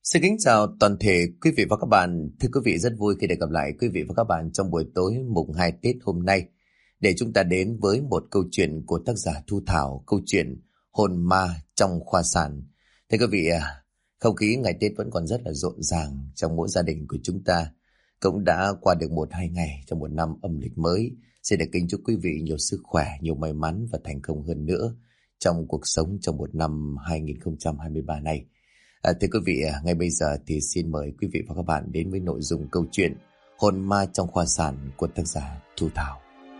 Xin kính chào toàn thể quý vị và các bạn. Thưa quý vị, rất vui khi được gặp lại quý vị và các bạn trong buổi tối mùng 2 Tết hôm nay, để chúng ta đến với một câu chuyện của tác giả Thu Thảo, câu chuyện Hồn ma trong khoa sản. Thưa quý vị, không khí ngày Tết vẫn còn rất là rộn ràng trong mỗi gia đình của chúng ta. Cũng đã qua được 1-2 ngày trong một năm âm lịch mới. Xin được kính chúc quý vị nhiều sức khỏe, nhiều may mắn và thành công hơn nữa trong cuộc sống trong một năm 2023 này. Thưa quý vị, ngay bây giờ thì xin mời quý vị và các bạn đến với nội dung câu chuyện Hồn ma trong khoa sản của tác giả Thu Thảo.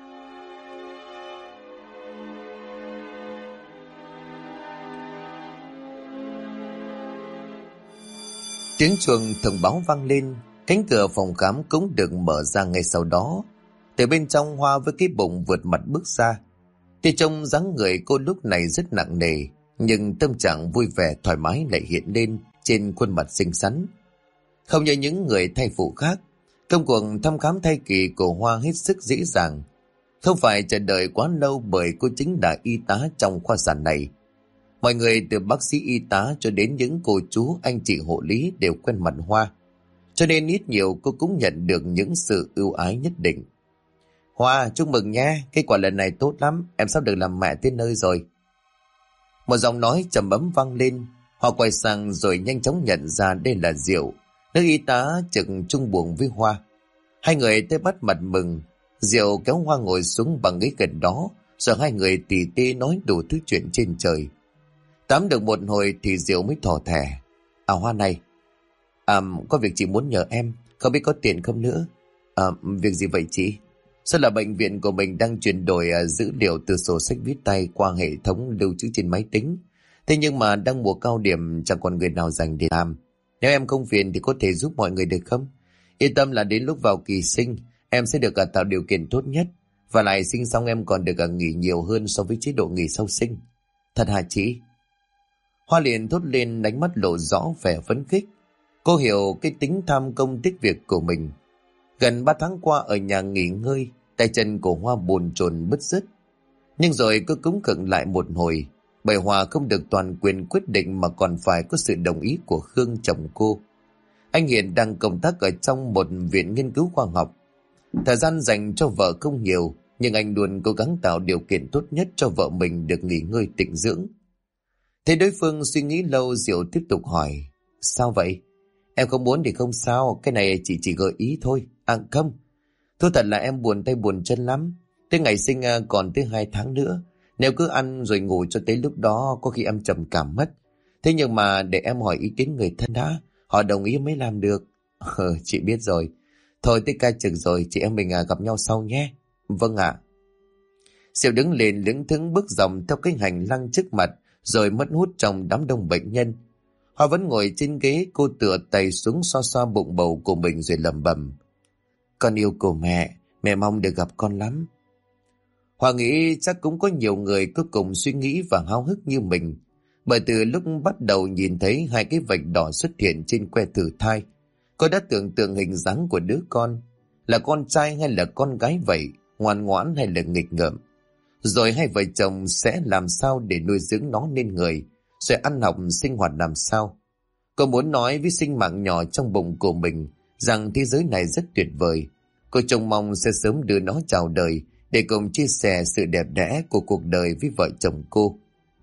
Tiếng chuông thông báo vang lên, cánh cửa phòng khám cũng được mở ra ngay sau đó. Từ bên trong, Hoa với cái bụng vượt mặt bước ra. Thì trông dáng người cô lúc này rất nặng nề, nhưng tâm trạng vui vẻ thoải mái lại hiện lên trên khuôn mặt xinh xắn. Không như những người thai phụ khác, công cuộc thăm khám thai kỳ của Hoa hết sức dễ dàng. Không phải chờ đợi quá lâu, bởi cô chính là y tá trong khoa sản này. Mọi người từ bác sĩ y tá cho đến những cô chú anh chị hộ lý đều quen mặt Hoa, cho nên ít nhiều cô cũng nhận được những sự ưu ái nhất định. Hoa, chúc mừng nha, kết quả lần này tốt lắm, em sắp được làm mẹ tới nơi rồi. Một giọng nói trầm ấm vang lên. Hoa quay sang rồi nhanh chóng nhận ra đây là Diệu, nữ y tá trực chung buồng với Hoa. Hai người tới bắt mặt mừng. Diệu kéo Hoa ngồi xuống bằng ghế gần đó, rồi hai người tỉ tê nói đủ thứ chuyện trên trời. Tám được một hồi thì Diệu mới thỏ thẻ. Hoa này, có việc chị muốn nhờ em, không biết có tiền không nữa. Việc gì vậy chị? Sao là bệnh viện của mình đang chuyển đổi dữ liệu từ sổ sách viết tay qua hệ thống lưu trữ trên máy tính. Thế nhưng mà đang mùa cao điểm, chẳng còn người nào dành để làm. Nếu em không phiền thì có thể giúp mọi người được không? Yên tâm là đến lúc vào kỳ sinh, em sẽ được tạo điều kiện tốt nhất. Và lại sinh xong em còn được nghỉ nhiều hơn so với chế độ nghỉ sau sinh. Thật hả chị? Hoa liền thốt lên, ánh mắt lộ rõ vẻ phấn khích. Cô hiểu cái tính tham công tiếc việc của mình. Gần 3 tháng qua ở nhà nghỉ ngơi, tay chân của Hoa bồn chồn bứt rứt. Nhưng rồi cô cũng khựng lại một hồi, bởi Hoa không được toàn quyền quyết định mà còn phải có sự đồng ý của Khương, chồng cô. Anh hiện đang công tác ở trong một viện nghiên cứu khoa học. Thời gian dành cho vợ không nhiều, nhưng anh luôn cố gắng tạo điều kiện tốt nhất cho vợ mình được nghỉ ngơi tịnh dưỡng. Thấy đối phương suy nghĩ lâu, Diệu tiếp tục hỏi. Sao vậy? Em không muốn thì không sao, cái này chị chỉ gợi ý thôi. Không, thú thật là em buồn tay buồn chân lắm. Tới ngày sinh còn tới 2 tháng nữa. Nếu cứ ăn rồi ngủ cho tới lúc đó, có khi em trầm cảm mất. Thế nhưng mà để em hỏi ý kiến người thân đã, họ đồng ý mới làm được. Chị biết rồi. Thôi tới ca trực rồi, chị em mình gặp nhau sau nhé. Vâng ạ. Diệu đứng lên lững thững bước dòng theo cái hành lang trước mặt, rồi mất hút trong đám đông bệnh nhân. Hoa vẫn ngồi trên ghế, cô tựa tay xuống xoa xoa bụng bầu của mình rồi lẩm bẩm. Con yêu của mẹ mong được gặp con lắm. Hoa nghĩ chắc cũng có nhiều người có cùng suy nghĩ và háo hức như mình, bởi từ lúc bắt đầu nhìn thấy 2 cái vạch đỏ xuất hiện trên que thử thai, cô đã tưởng tượng hình dáng của đứa con, là con trai hay là con gái vậy, ngoan ngoãn hay là nghịch ngợm. Rồi hai vợ chồng sẽ làm sao để nuôi dưỡng nó nên người, rồi ăn học sinh hoạt làm sao. Cô muốn nói với sinh mạng nhỏ trong bụng của mình rằng thế giới này rất tuyệt vời. Cô trông mong sẽ sớm đưa nó chào đời để cùng chia sẻ sự đẹp đẽ của cuộc đời với vợ chồng cô.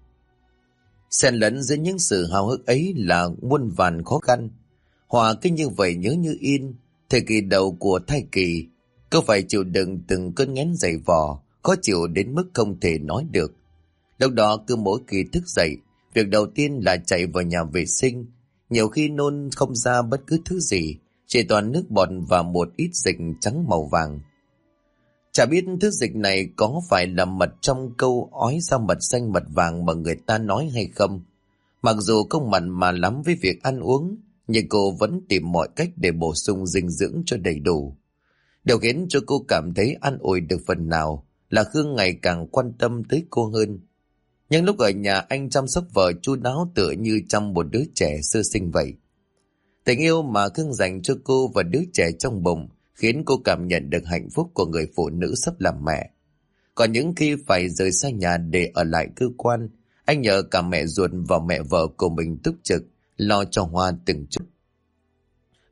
Xen lẫn giữa những sự háo hức ấy là muôn vàn khó khăn. Hoa cứ như vậy nhớ như in. Thời kỳ đầu của thai kỳ, cô phải chịu đựng từng cơn nghén dày vò, khó chịu đến mức không thể nói được. Lúc đó cứ mỗi khi thức dậy, việc đầu tiên là chạy vào nhà vệ sinh. Nhiều khi nôn không ra bất cứ thứ gì, chỉ toàn nước bọt và một ít dịch trắng màu vàng. Chả biết thứ dịch này có phải là mật trong câu ói ra mật xanh mật vàng mà người ta nói hay không. Mặc dù không mặn mà lắm với việc ăn uống, nhưng cô vẫn tìm mọi cách để bổ sung dinh dưỡng cho đầy đủ. Điều khiến cho cô cảm thấy an ủi được phần nào là Khương ngày càng quan tâm tới cô hơn. Nhưng lúc ở nhà, anh chăm sóc vợ chu đáo tựa như chăm một đứa trẻ sơ sinh vậy. Tình yêu mà Khương dành cho cô và đứa trẻ trong bụng khiến cô cảm nhận được hạnh phúc của người phụ nữ sắp làm mẹ. Còn những khi phải rời xa nhà để ở lại cơ quan, anh nhờ cả mẹ ruột và mẹ vợ của mình túc trực, lo cho Hoa từng chút.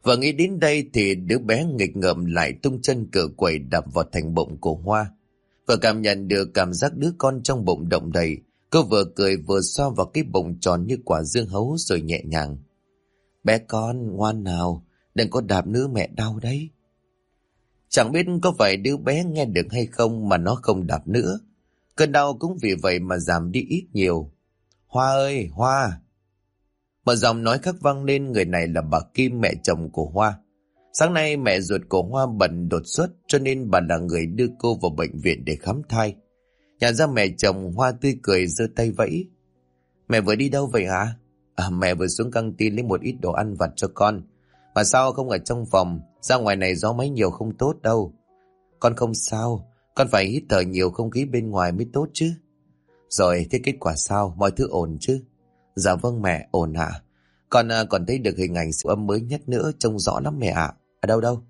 Và nghĩ đến đây thì đứa bé nghịch ngợm lại tung chân cựa quậy đập vào thành bụng của Hoa. Và cảm nhận được cảm giác đứa con trong bụng động đầy, cô vừa cười vừa xoa vào cái bụng tròn như quả dưa hấu rồi nhẹ nhàng. Bé con, ngoan nào, đừng có đạp nữa mẹ đau đấy. Chẳng biết có phải đứa bé nghe được hay không mà nó không đạp nữa. Cơn đau cũng vì vậy mà giảm đi ít nhiều. Hoa ơi, Hoa! Một giọng nói khác vang lên, người này là bà Kim, mẹ chồng của Hoa. Sáng nay mẹ ruột của Hoa bận đột xuất cho nên bà là người đưa cô vào bệnh viện để khám thai. Nhận ra mẹ chồng, Hoa tươi cười giơ tay vẫy. Mẹ vừa đi đâu vậy hả? Mẹ vừa xuống căng tin lấy một ít đồ ăn vặt cho con. Mà sao không ở trong phòng? Ra ngoài này gió máy nhiều không tốt đâu. Con không sao, con phải hít thở nhiều không khí bên ngoài mới tốt chứ. Rồi, thế kết quả sao? Mọi thứ ổn chứ? Dạ vâng mẹ, ổn ạ. Con còn thấy được hình ảnh siêu âm mới nhất nữa, trông rõ lắm mẹ ạ. Ở đâu đâu?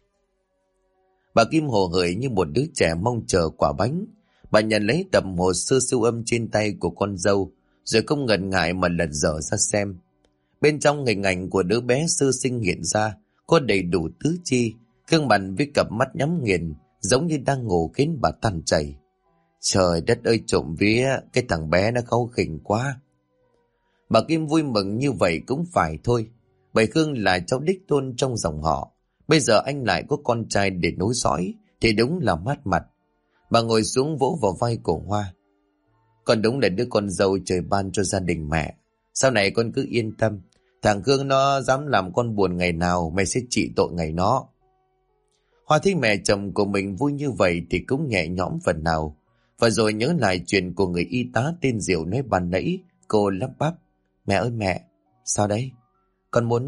Bà Kim hồ hởi như một đứa trẻ mong chờ quả bánh. Bà nhận lấy tập hồ sơ siêu âm trên tay của con dâu, rồi không ngần ngại mà lật dở ra xem. Bên trong hình ảnh của đứa bé sơ sinh hiện ra, có đầy đủ tứ chi, gương mặt với cặp mắt nhắm nghiền, giống như đang ngủ khiến bà tan chảy. Trời đất ơi, trộm vía, cái thằng bé nó kháu khỉnh quá. Bà Kim vui mừng như vậy cũng phải thôi, bởi Khương là cháu đích tôn trong dòng họ. Bây giờ anh lại có con trai để nối dõi, thì đúng là mát mặt. Bà ngồi xuống vỗ vào vai của Hoa. Con đúng là đứa con dâu trời ban cho gia đình mẹ. Sau này con cứ yên tâm. Thằng Khương nó dám làm con buồn ngày nào, mẹ sẽ trị tội ngày nó. Hoa thấy mẹ chồng của mình vui như vậy thì cũng nhẹ nhõm phần nào. Và rồi nhớ lại chuyện của người y tá tên Diệu nói ban nãy, cô lắp bắp. Mẹ ơi mẹ, sao đấy? Con muốn...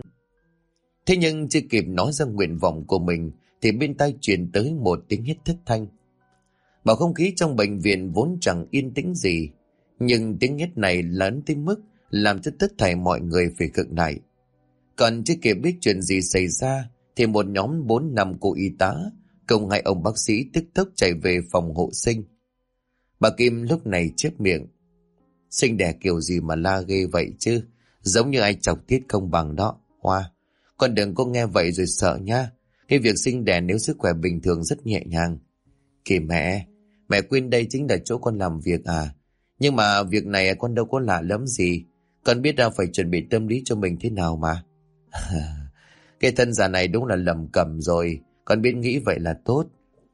Thế nhưng chưa kịp nói ra nguyện vọng của mình thì bên tai truyền tới một tiếng hét thất thanh. Bầu không khí trong bệnh viện vốn chẳng yên tĩnh gì, nhưng tiếng hét này lớn tới mức làm cho tất thảy mọi người phải khựng lại. Còn chưa kịp biết chuyện gì xảy ra thì một nhóm 4-5 cô y tá cùng 2 ông bác sĩ tức tốc chạy về phòng hộ sinh. Bà Kim lúc này chép miệng. Sinh đẻ kiểu gì mà la ghê vậy chứ, giống như ai chọc tiết không bằng đó. Hoa, con đừng có nghe vậy rồi sợ nha. Cái việc sinh đẻ nếu sức khỏe bình thường rất nhẹ nhàng. Kìa mẹ quên đây chính là chỗ con làm việc à. Nhưng mà việc này con đâu có lạ lắm gì. Con biết là phải chuẩn bị tâm lý cho mình thế nào mà. Cái thân già này đúng là lầm cầm rồi. Con biết nghĩ vậy là tốt.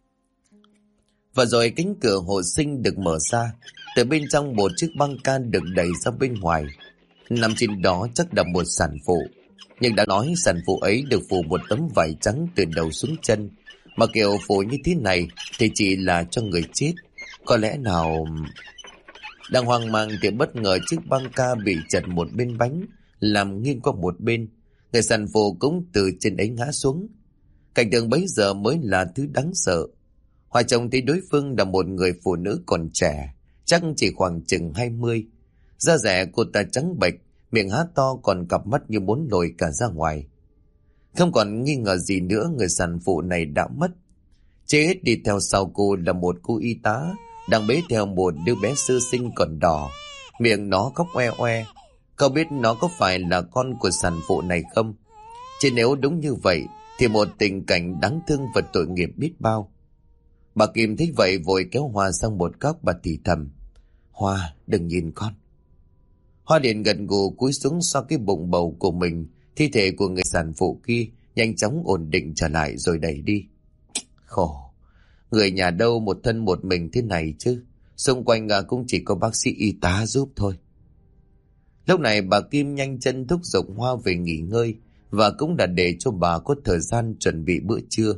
Và rồi cánh cửa hộ sinh được mở ra. Từ bên trong một chiếc băng can được đẩy ra bên ngoài. Nằm trên đó chắc là một sản phụ. Nhưng đã nói sản phụ ấy được phủ một tấm vải trắng từ đầu xuống chân. Mà kiểu phủ như thế này thì chỉ là cho người chết. Có lẽ nào... Đang hoang mang thì bất ngờ chiếc băng ca bị chật một bên bánh, làm nghiêng qua một bên. Người sản phụ cũng từ trên ấy ngã xuống. Cảnh tượng bấy giờ mới là thứ đáng sợ. Hoa trông thấy đối phương là một người phụ nữ còn trẻ, chắc chỉ khoảng chừng 20. Da dẻ cô ta trắng bệch, miệng há to còn cặp mắt như muốn lồi cả ra ngoài. Không còn nghi ngờ gì nữa, người sản phụ này đã mất. Chết đi theo sau cô là một cô y tá đang bế theo một đứa bé sơ sinh còn đỏ, miệng nó khóc oe oe. Cậu biết nó có phải là con của sản phụ này không? Chứ nếu đúng như vậy thì một tình cảnh đáng thương và tội nghiệp biết bao. Bà Kim thấy vậy vội kéo Hoa sang một góc, bà thì thầm. Hoa, đừng nhìn con. Hoa liền gật gù cúi xuống xoa cái bụng bầu của mình. Thi thể của người sản phụ kia nhanh chóng ổn định trở lại rồi đẩy đi. Khổ, người nhà đâu một thân một mình thế này chứ. Xung quanh cũng chỉ có bác sĩ y tá giúp thôi. Lúc này bà Kim nhanh chân thúc giục Hoa về nghỉ ngơi, và cũng đã để cho bà có thời gian chuẩn bị bữa trưa.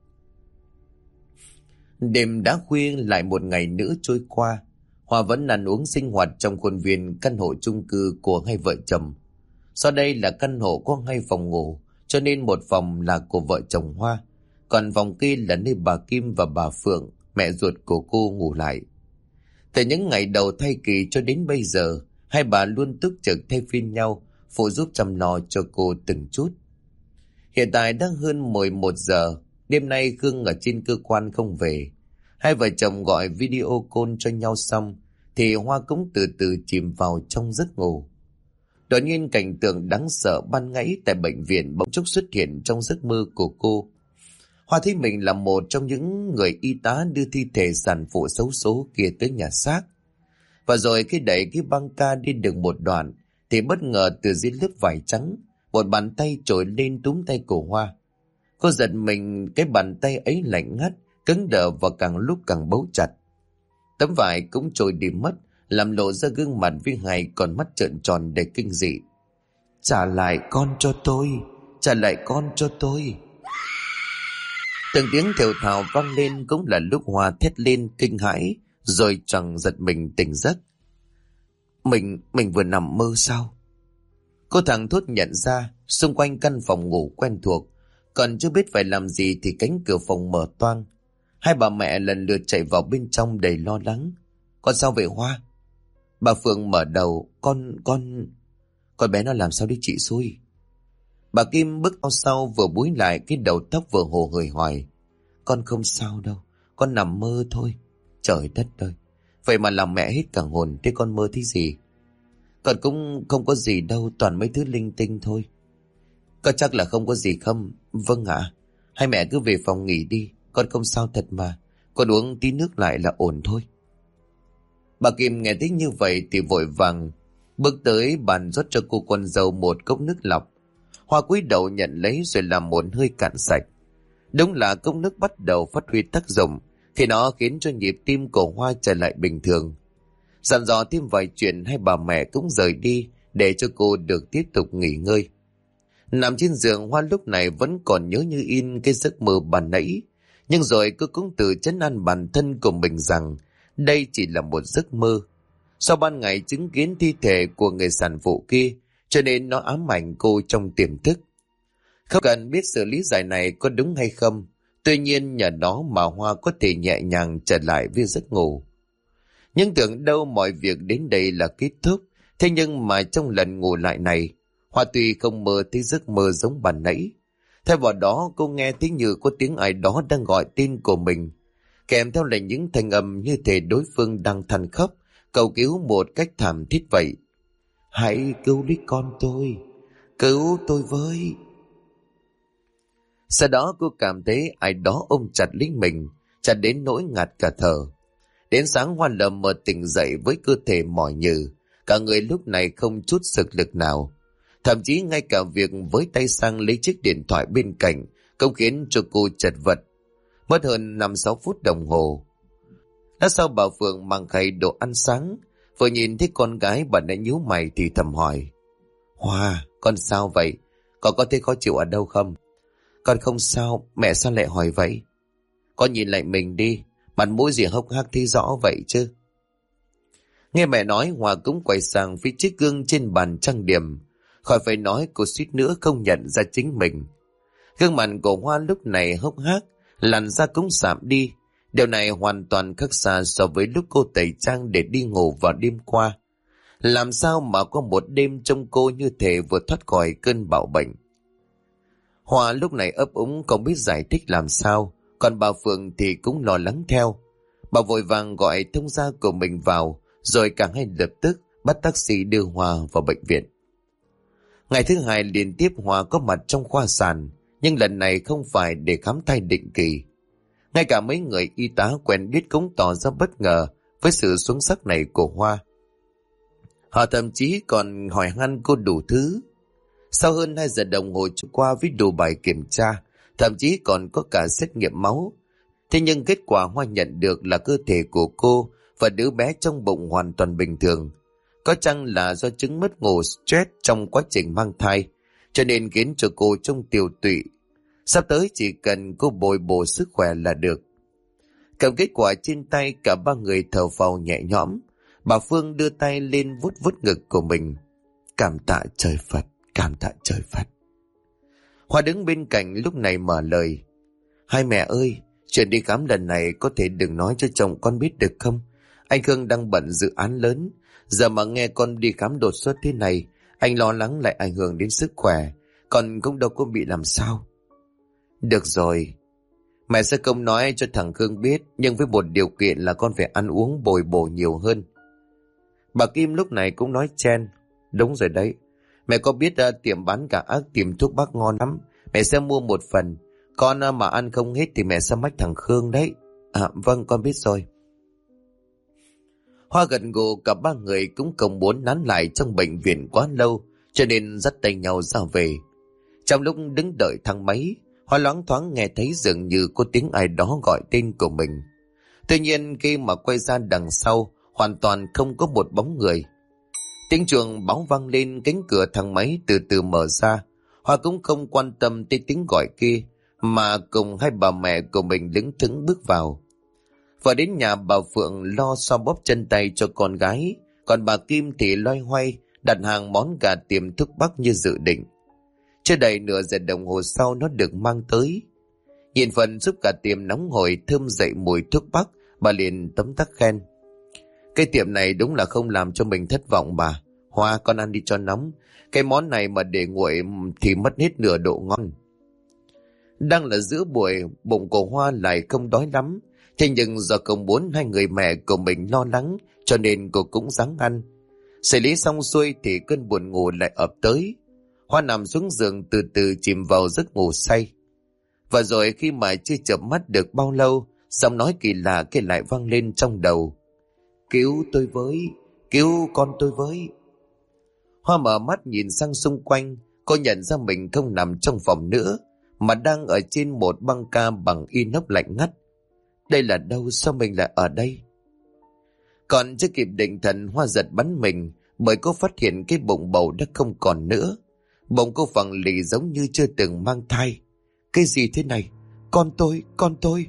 Đêm đã khuya, lại một ngày nữa trôi qua. Hoa vẫn ăn uống sinh hoạt trong khuôn viên căn hộ chung cư của 2 vợ chồng. Sau đây là căn hộ có 2 phòng ngủ, cho nên một phòng là của vợ chồng Hoa, còn phòng kia là nơi bà Kim và bà Phượng, mẹ ruột của cô, ngủ lại. Từ những ngày đầu thai kỳ cho đến bây giờ, hai bà luôn túc trực thay phiên nhau, phụ giúp chăm lo cho cô từng chút. Hiện tại đã hơn 11 giờ, đêm nay Khương ở trên cơ quan không về. 2 vợ chồng gọi video call cho nhau xong, thì Hoa cũng từ từ chìm vào trong giấc ngủ. Đột nhiên cảnh tượng đáng sợ ban nãy tại bệnh viện bỗng chốc xuất hiện trong giấc mơ của cô. Hoa thấy mình là một trong những người y tá đưa thi thể sản phụ xấu số kia tới nhà xác. Và rồi khi đẩy cái băng ca đi được một đoạn thì bất ngờ từ dưới lớp vải trắng một bàn tay trồi lên túm tay của Hoa. Cô giật mình, cái bàn tay ấy lạnh ngắt, cứng đờ và càng lúc càng bấu chặt. Tấm vải cũng trồi đi mất, làm lộ ra gương mặt với hai con mắt trợn tròn đầy kinh dị. Trả lại con cho tôi, trả lại con cho tôi. Từng tiếng thều thào vang lên cũng là lúc Hoa thét lên kinh hãi, rồi choàng giật mình tỉnh giấc. Mình vừa nằm mơ sao? Cô thẳng thốt nhận ra xung quanh căn phòng ngủ quen thuộc, còn chưa biết phải làm gì thì cánh cửa phòng mở toang. Hai bà mẹ lần lượt chạy vào bên trong đầy lo lắng. Con sao vậy Hoa? Bà Phượng mở đầu. Con bé nó làm sao đi chị xui? Bà Kim bước ao sau vừa búi lại cái đầu tóc vừa hồ hởi hỏi. Con không sao đâu, con nằm mơ thôi. Trời đất ơi, vậy mà làm mẹ hết cả hồn. Thế con mơ thấy gì? Con cũng không có gì đâu, toàn mấy thứ linh tinh thôi. Có chắc là không có gì không? Vâng ạ. Hai mẹ cứ về phòng nghỉ đi, con không sao thật mà. Con uống tí nước lại là ổn thôi. Bà Kim nghe thấy như vậy thì vội vàng bước tới bàn rót cho cô con dâu một cốc nước lọc. Hoa cúi đầu nhận lấy rồi làm một hơi cạn sạch. Đúng là cốc nước bắt đầu phát huy tác dụng thì nó khiến cho nhịp tim của Hoa trở lại bình thường. Dặn dò thêm vài chuyện, hai bà mẹ cũng rời đi để cho cô được tiếp tục nghỉ ngơi. Nằm trên giường, Hoa lúc này vẫn còn nhớ như in cái giấc mơ ban nãy. Nhưng rồi cô cũng tự trấn an bản thân của mình rằng đây chỉ là một giấc mơ. Sau ban ngày chứng kiến thi thể của người sản phụ kia, cho nên nó ám ảnh cô trong tiềm thức. Không cần biết sự lý giải này có đúng hay không, tuy nhiên nhờ đó mà Hoa có thể nhẹ nhàng trở lại với giấc ngủ. Nhưng tưởng đâu mọi việc đến đây là kết thúc, thế nhưng mà trong lần ngủ lại này, Hoa tuy không mơ thấy giấc mơ giống ban nãy. Thay vào đó cô nghe thấy như có tiếng ai đó đang gọi tên của mình, kèm theo là những thanh âm như thể đối phương đang than khóc, cầu cứu một cách thảm thiết vậy. Hãy cứu lấy con tôi, cứu tôi với. Sau đó cô cảm thấy ai đó ôm chặt lấy mình, chặt đến nỗi ngạt cả thở. Đến sáng Hoa lờ mờ tỉnh dậy với cơ thể mỏi nhừ, cả người lúc này không chút sức lực nào. Thậm chí ngay cả việc với tay sang lấy chiếc điện thoại bên cạnh cũng khiến cho cô chật vật. Mất hơn 5-6 phút đồng hồ. Lát sau bà Phượng mang khay đồ ăn sáng, vừa nhìn thấy con gái bà đã nhíu mày thì thầm hỏi. Hoa, con sao vậy? Con có thấy khó chịu ở đâu không? Con không sao, mẹ sao lại hỏi vậy? Con nhìn lại mình đi, mặt mũi gì hốc hác thấy rõ vậy chứ? Nghe mẹ nói, Hoa cũng quay sang phía chiếc gương trên bàn trang điểm. Khỏi phải nói, cô suýt nữa không nhận ra chính mình. Gương mặt của Hoa lúc này hốc hác, làn da cũng sạm đi. Điều này hoàn toàn khác xa so với lúc cô tẩy trang để đi ngủ vào đêm qua. Làm sao mà có một đêm trông cô như thể vừa thoát khỏi cơn bạo bệnh. Hoa lúc này ấp úng không biết giải thích làm sao, còn bà Phượng thì cũng lo lắng theo. Bà vội vàng gọi thông gia của mình vào, rồi cả hai lập tức bắt taxi đưa Hoa vào bệnh viện. Ngày thứ hai liên tiếp Hoa có mặt trong khoa sản, nhưng lần này không phải để khám thai định kỳ. Ngay cả mấy người y tá quen biết cũng tỏ ra bất ngờ với sự xuống sắc này của Hoa. Họ thậm chí còn hỏi han cô đủ thứ. Sau hơn 2 giờ đồng hồ trôi qua với đủ bài kiểm tra, thậm chí còn có cả xét nghiệm máu. Thế nhưng kết quả Hoa nhận được là cơ thể của cô và đứa bé trong bụng hoàn toàn bình thường. Có chăng là do chứng mất ngủ stress trong quá trình mang thai, cho nên khiến cho cô trông tiều tụy. Sắp tới chỉ cần cô bồi bổ sức khỏe là được. Cầm kết quả trên tay, cả ba người thở phào nhẹ nhõm. Bà Phương đưa tay lên vuốt vuốt ngực của mình. Cảm tạ trời Phật, cảm tạ trời Phật. Hoa đứng bên cạnh lúc này mở lời. Hai mẹ ơi, chuyện đi khám lần này có thể đừng nói cho chồng con biết được không? Anh Khương đang bận dự án lớn. Giờ mà nghe con đi khám đột xuất thế này, anh lo lắng lại ảnh hưởng đến sức khỏe. Con cũng đâu có bị làm sao. Được rồi, mẹ sẽ không nói cho thằng Khương biết, nhưng với một điều kiện là con phải ăn uống bồi bổ nhiều hơn. Bà Kim lúc này cũng nói chen. Đúng rồi đấy, Mẹ có biết tiệm bán cả ác tiệm thuốc bắc ngon lắm. Mẹ sẽ mua một phần. Con mà ăn không hết thì mẹ sẽ mách thằng Khương đấy. Vâng, con biết rồi. Hoa gật gù, cả ba người cũng không muốn nán lại trong bệnh viện quá lâu, cho nên dắt tay nhau ra về. Trong lúc đứng đợi thang máy, Hoa loáng thoáng nghe thấy dường như có tiếng ai đó gọi tên của mình. Tuy nhiên khi mà quay ra đằng sau, hoàn toàn không có một bóng người. Tiếng chuông báo vang lên, cánh cửa thang máy từ từ mở ra. Hoa cũng không quan tâm tới tiếng gọi kia, mà cùng hai bà mẹ của mình đứng thững bước vào. Và đến nhà, bà Phượng lo xoa bóp chân tay cho con gái, còn bà Kim thì loay hoay đặt hàng món gà tiệm thuốc bắc như dự định. Chưa đầy nửa giờ đồng hồ sau nó được mang tới. Nhìn phần giúp cả tiệm nóng hổi thơm dậy mùi thuốc bắc, bà liền tấm tắc khen: cái tiệm này đúng là không làm cho mình thất vọng bà. Hoa, con ăn đi cho nóng. Cái món này mà để nguội thì mất hết nửa độ ngon. Đang là giữa buổi, bụng của Hoa lại không đói lắm. Thế nhưng do không muốn hai người mẹ của mình lo lắng, cho nên cô cũng ráng ăn. Xử lý xong xuôi thì cơn buồn ngủ lại ập tới. Hoa nằm xuống giường từ từ chìm vào giấc ngủ say. Và rồi khi mà chưa chợp mắt được bao lâu, giọng nói kỳ lạ kia lại vang lên trong đầu: cứu tôi với, cứu con tôi với. Hoa mở mắt nhìn sang xung quanh, cô nhận ra mình không nằm trong phòng nữa, mà đang ở trên một băng ca bằng inox lạnh ngắt. Đây là đâu, sao mình lại ở đây? Còn chưa kịp định thần, Hoa giật bắn mình, bởi cô phát hiện cái bụng bầu đã không còn nữa. Bụng cô phẳng lì giống như chưa từng mang thai. Cái gì thế này? Con tôi, con tôi.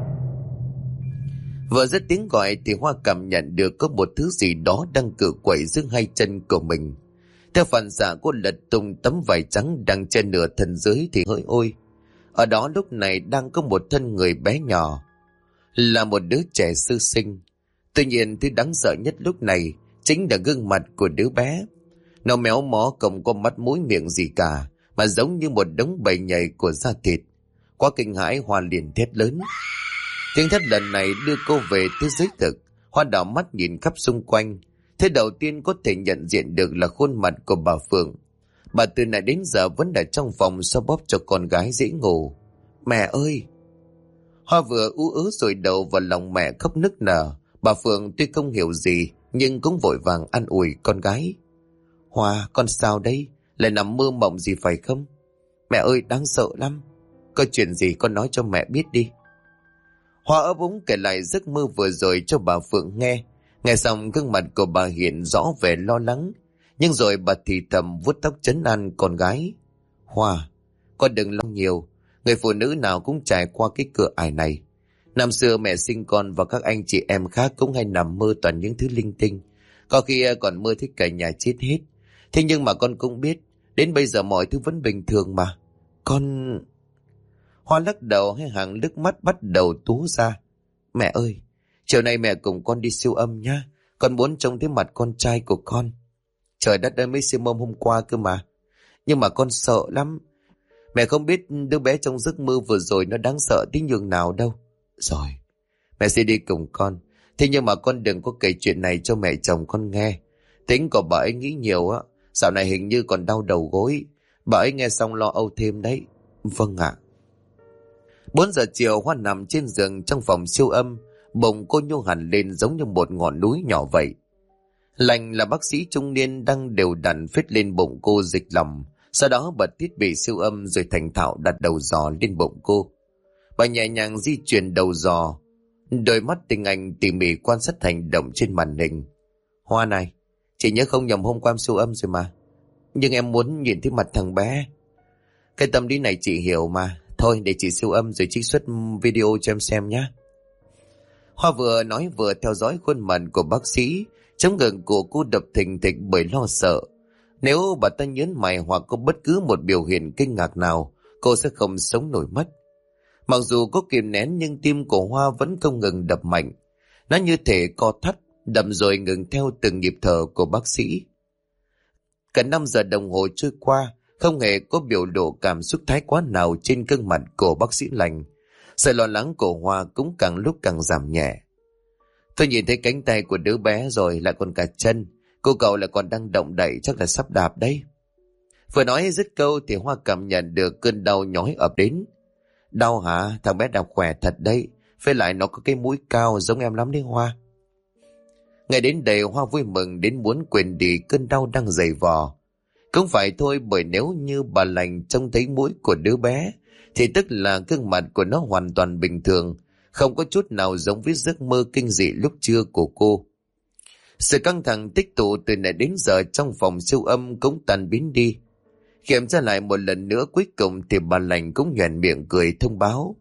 Vừa dứt tiếng gọi thì Hoa cảm nhận được có một thứ gì đó đang cựa quậy giữa hai chân của mình. Theo phản xạ, cô lật tung tấm vải trắng đang trên nửa thân dưới thì hỡi ôi, ở đó lúc này đang có một thân người bé nhỏ, là một đứa trẻ sơ sinh. Tuy nhiên thứ đáng sợ nhất lúc này chính là gương mặt của đứa bé. Nó méo mó, không có mắt mũi miệng gì cả, mà giống như một đống bầy nhầy của da thịt. Quá kinh hãi, Hoa liền thét lớn. Tiếng thét lần này đưa cô về thế giới thực. Hoa đảo mắt nhìn khắp xung quanh. Thế đầu tiên có thể nhận diện được là khuôn mặt của bà Phượng. Bà từ nãy đến giờ vẫn ở trong phòng xoa bóp cho con gái dễ ngủ. Mẹ ơi! Hoa vừa ú ớ rồi đầu vào lòng mẹ khóc nức nở. Bà Phượng tuy không hiểu gì nhưng cũng vội vàng an ủi con gái. Hoa, con sao đấy? Lại nằm mơ mộng gì phải không? Mẹ ơi, đáng sợ lắm. Có chuyện gì con nói cho mẹ biết đi. Hoa ấp úng kể lại giấc mơ vừa rồi cho bà Phượng nghe. Nghe xong gương mặt của bà hiện rõ vẻ lo lắng. Nhưng rồi bà thì thầm vuốt tóc trấn an con gái. Hoa, con đừng lo nhiều. Người phụ nữ nào cũng trải qua cái cửa ải này. Năm xưa mẹ sinh con và các anh chị em khác cũng hay nằm mơ toàn những thứ linh tinh. Có khi còn mơ thấy cả nhà chết hết. Thế nhưng mà con cũng biết, đến bây giờ mọi thứ vẫn bình thường mà. Con... Hoa lắc đầu, hai hàng nước mắt bắt đầu túa ra. Mẹ ơi, chiều nay mẹ cùng con đi siêu âm nhá. Con muốn trông thấy mặt con trai của con. Trời đất ơi, mới siêu âm hôm qua cơ mà. Nhưng mà con sợ lắm. Mẹ không biết đứa bé trong giấc mơ vừa rồi nó đáng sợ tí nhường nào đâu. Rồi, mẹ sẽ đi cùng con. Thế nhưng mà con đừng có kể chuyện này cho mẹ chồng con nghe. Tính của bà ấy nghĩ nhiều á. Dạo này hình như còn đau đầu gối. Bà ấy nghe xong lo âu thêm đấy. Vâng ạ. 4 giờ chiều, Hoa nằm trên giường trong phòng siêu âm. Bụng cô nhô hẳn lên giống như một ngọn núi nhỏ vậy. Lành là bác sĩ trung niên đang đều đặn phết lên bụng cô dịch lòng. Sau đó bật thiết bị siêu âm rồi thành thạo đặt đầu giò lên bụng cô. Bà nhẹ nhàng di chuyển đầu giò. Đôi mắt tinh anh tỉ mỉ quan sát hành động trên màn hình. Hoa này, chị nhớ không nhầm hôm qua em siêu âm rồi mà. Nhưng em muốn nhìn thấy mặt thằng bé. Cái tâm lý này chị hiểu mà. Thôi để chị siêu âm rồi trích xuất video cho em xem nhé. Hoa vừa nói vừa theo dõi khuôn mặt của bác sĩ. Chống ngực của cô đập thình thịch bởi lo sợ. Nếu bà ta nhớn mày hoặc có bất cứ một biểu hiện kinh ngạc nào, cô sẽ không sống nổi mất. Mặc dù có kìm nén nhưng tim của Hoa vẫn không ngừng đập mạnh. Nó như thể co thắt, đập rồi ngừng theo từng nhịp thở của bác sĩ. Cả 5 giờ đồng hồ trôi qua, không hề có biểu lộ cảm xúc thái quá nào trên gương mặt của bác sĩ Lành. Sự lo lắng của Hoa cũng càng lúc càng giảm nhẹ. Tôi nhìn thấy cánh tay của đứa bé rồi, lại còn cả chân. Cô cậu lại còn đang động đậy, chắc là sắp đạp đấy. Vừa nói dứt câu thì Hoa cảm nhận được cơn đau nhói ập đến. Đau hả? Thằng bé Đào khỏe thật đấy. Với lại nó có cái mũi cao giống em lắm đấy Hoa. Ngày đến đây Hoa vui mừng đến muốn quên đi cơn đau đang dày vò. Không phải thôi, bởi nếu như bà lành trông thấy mũi của đứa bé thì tức là gương mặt của nó hoàn toàn bình thường, không có chút nào giống với giấc mơ kinh dị lúc trưa của cô. Sự căng thẳng tích tụ từ nãy đến giờ trong phòng siêu âm cũng tan biến đi. Kiểm tra lại một lần nữa cuối cùng thì bà lành cũng nhoẻn miệng cười thông báo: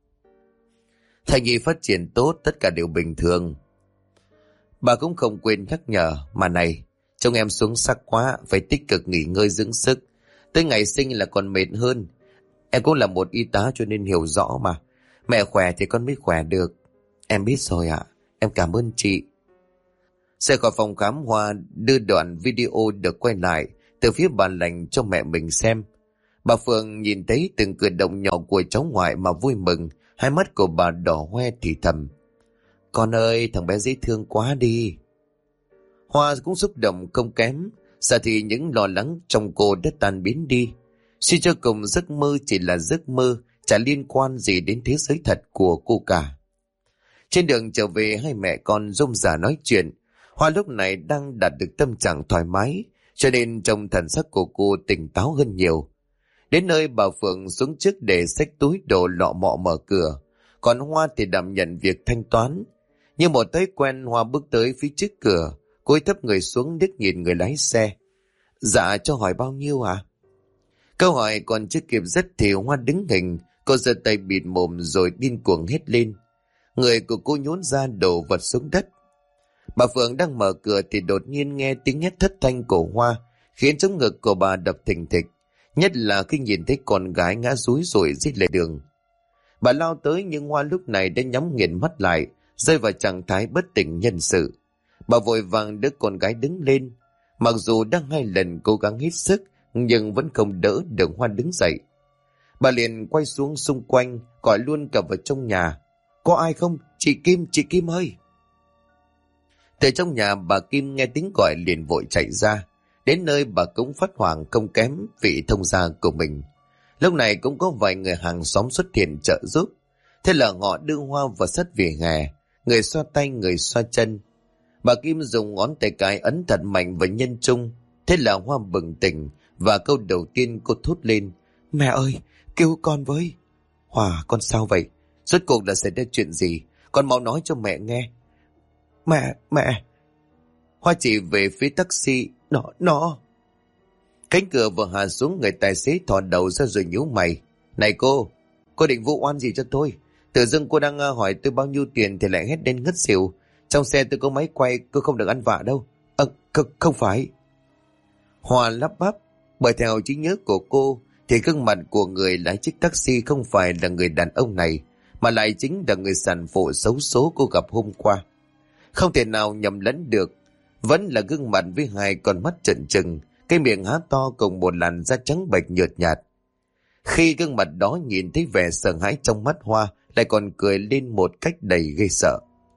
thai nhi phát triển tốt, tất cả đều bình thường. Bà cũng không quên nhắc nhở: mà này, trông em xuống sắc quá, phải tích cực nghỉ ngơi dưỡng sức. Tới ngày sinh là còn mệt hơn. Em cũng là một y tá cho nên hiểu rõ mà. Mẹ khỏe thì con mới khỏe được. Em biết rồi ạ, em cảm ơn chị. Xe khỏi phòng khám, Hoa đưa đoạn video được quay lại từ phía bà lành cho mẹ mình xem. Bà Phượng nhìn thấy từng cử động nhỏ của cháu ngoại mà vui mừng, hai mắt của bà đỏ hoe thì thầm: con ơi, thằng bé dễ thương quá đi. Hoa cũng xúc động không kém. Giờ thì những lo lắng trong cô đã tan biến đi. Suy cho cùng giấc mơ chỉ là giấc mơ, chả liên quan gì đến thế giới thật của cô cả. Trên đường trở về, hai mẹ con rôm rả nói chuyện. Hoa lúc này đang đạt được tâm trạng thoải mái, cho nên trong thần sắc của cô tỉnh táo hơn nhiều. Đến nơi, bà Phượng xuống trước để xách túi đồ lọ mọ mở cửa, còn Hoa thì đảm nhận việc thanh toán. Như một thói quen, Hoa bước tới phía trước cửa, cúi thấp người xuống liếc nhìn người lái xe. Dạ, cho hỏi bao nhiêu à? Câu hỏi còn chưa kịp dứt thì Hoa đứng hình, cô giơ tay bịt mồm rồi điên cuồng hét lên. Người của cô nhún ra đổ vật xuống đất. Bà Phượng đang mở cửa thì đột nhiên nghe tiếng hét thất thanh của Hoa, khiến trống ngực của bà đập thình thịch, nhất là khi nhìn thấy con gái ngã rúi rủi dưới lề đường. Bà lao tới nhưng Hoa lúc này đã nhắm nghiền mắt lại, rơi vào trạng thái bất tỉnh nhân sự. Bà vội vàng đỡ con gái đứng lên. Mặc dù đã 2 lần cố gắng hết sức nhưng vẫn không đỡ được Hoa đứng dậy. Bà liền quay xuống xung quanh, gọi luôn cả vào trong nhà: có ai không? Chị Kim ơi! Từ trong nhà, bà Kim nghe tiếng gọi liền vội chạy ra. Đến nơi bà cũng phát hoảng không kém vị thông gia của mình. Lúc này cũng có vài người hàng xóm xuất hiện trợ giúp. Thế là họ đưa Hoa vào sát vỉa hè, người xoa tay người xoa chân. Bà Kim dùng ngón tay cái ấn thật mạnh vào nhân trung. Thế là Hoa bừng tỉnh, và câu đầu tiên cô thốt lên: mẹ ơi, kêu con với. Hoa, con sao vậy? Rốt cuộc đã xảy ra chuyện gì? Con mau nói cho mẹ nghe. Mẹ. Hoa chỉ về phía taxi. Nó. Cánh cửa vừa hạ xuống, người tài xế thò đầu ra rồi nhíu mày: này cô định vụ oan gì cho tôi? Tự dưng cô đang hỏi tôi bao nhiêu tiền thì lại hét đến ngất xỉu. Trong xe tôi có máy quay, cô không được ăn vạ đâu. Không phải. Hoa lắp bắp, bởi theo trí nhớ của cô thì gương mặt của người lái chiếc taxi không phải là người đàn ông này, mà lại chính là người sản phụ xấu số cô gặp hôm qua. Không thể nào nhầm lẫn được, vẫn là gương mặt với 2 con mắt trợn trừng, cái miệng há to cùng một làn da trắng bệch nhợt nhạt. Khi gương mặt đó nhìn thấy vẻ sợ hãi trong mắt Hoa, lại còn cười lên một cách đầy ghê sợ.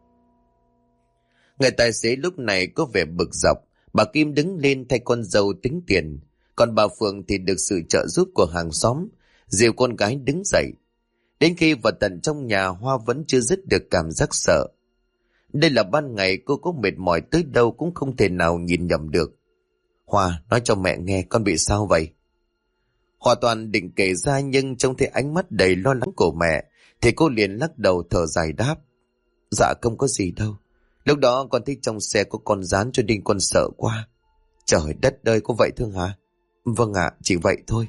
Người tài xế lúc này có vẻ bực dọc. Bà Kim đứng lên thay con dâu tính tiền, còn bà Phượng thì được sự trợ giúp của hàng xóm dìu con gái đứng dậy. Đến khi vào tận trong nhà, Hoa vẫn chưa dứt được cảm giác sợ. Đây là ban ngày, cô có mệt mỏi tới đâu cũng không thể nào nhìn nhầm được. Hoa, nói cho mẹ nghe, con bị sao vậy? Hoa toàn định kể ra nhưng trông thấy ánh mắt đầy lo lắng của mẹ thì cô liền lắc đầu thở dài đáp: dạ không có gì đâu. Lúc đó con thấy trong xe có con rán cho nên con sợ quá. Trời đất ơi, có vậy thương hả? Vâng ạ, chỉ vậy thôi.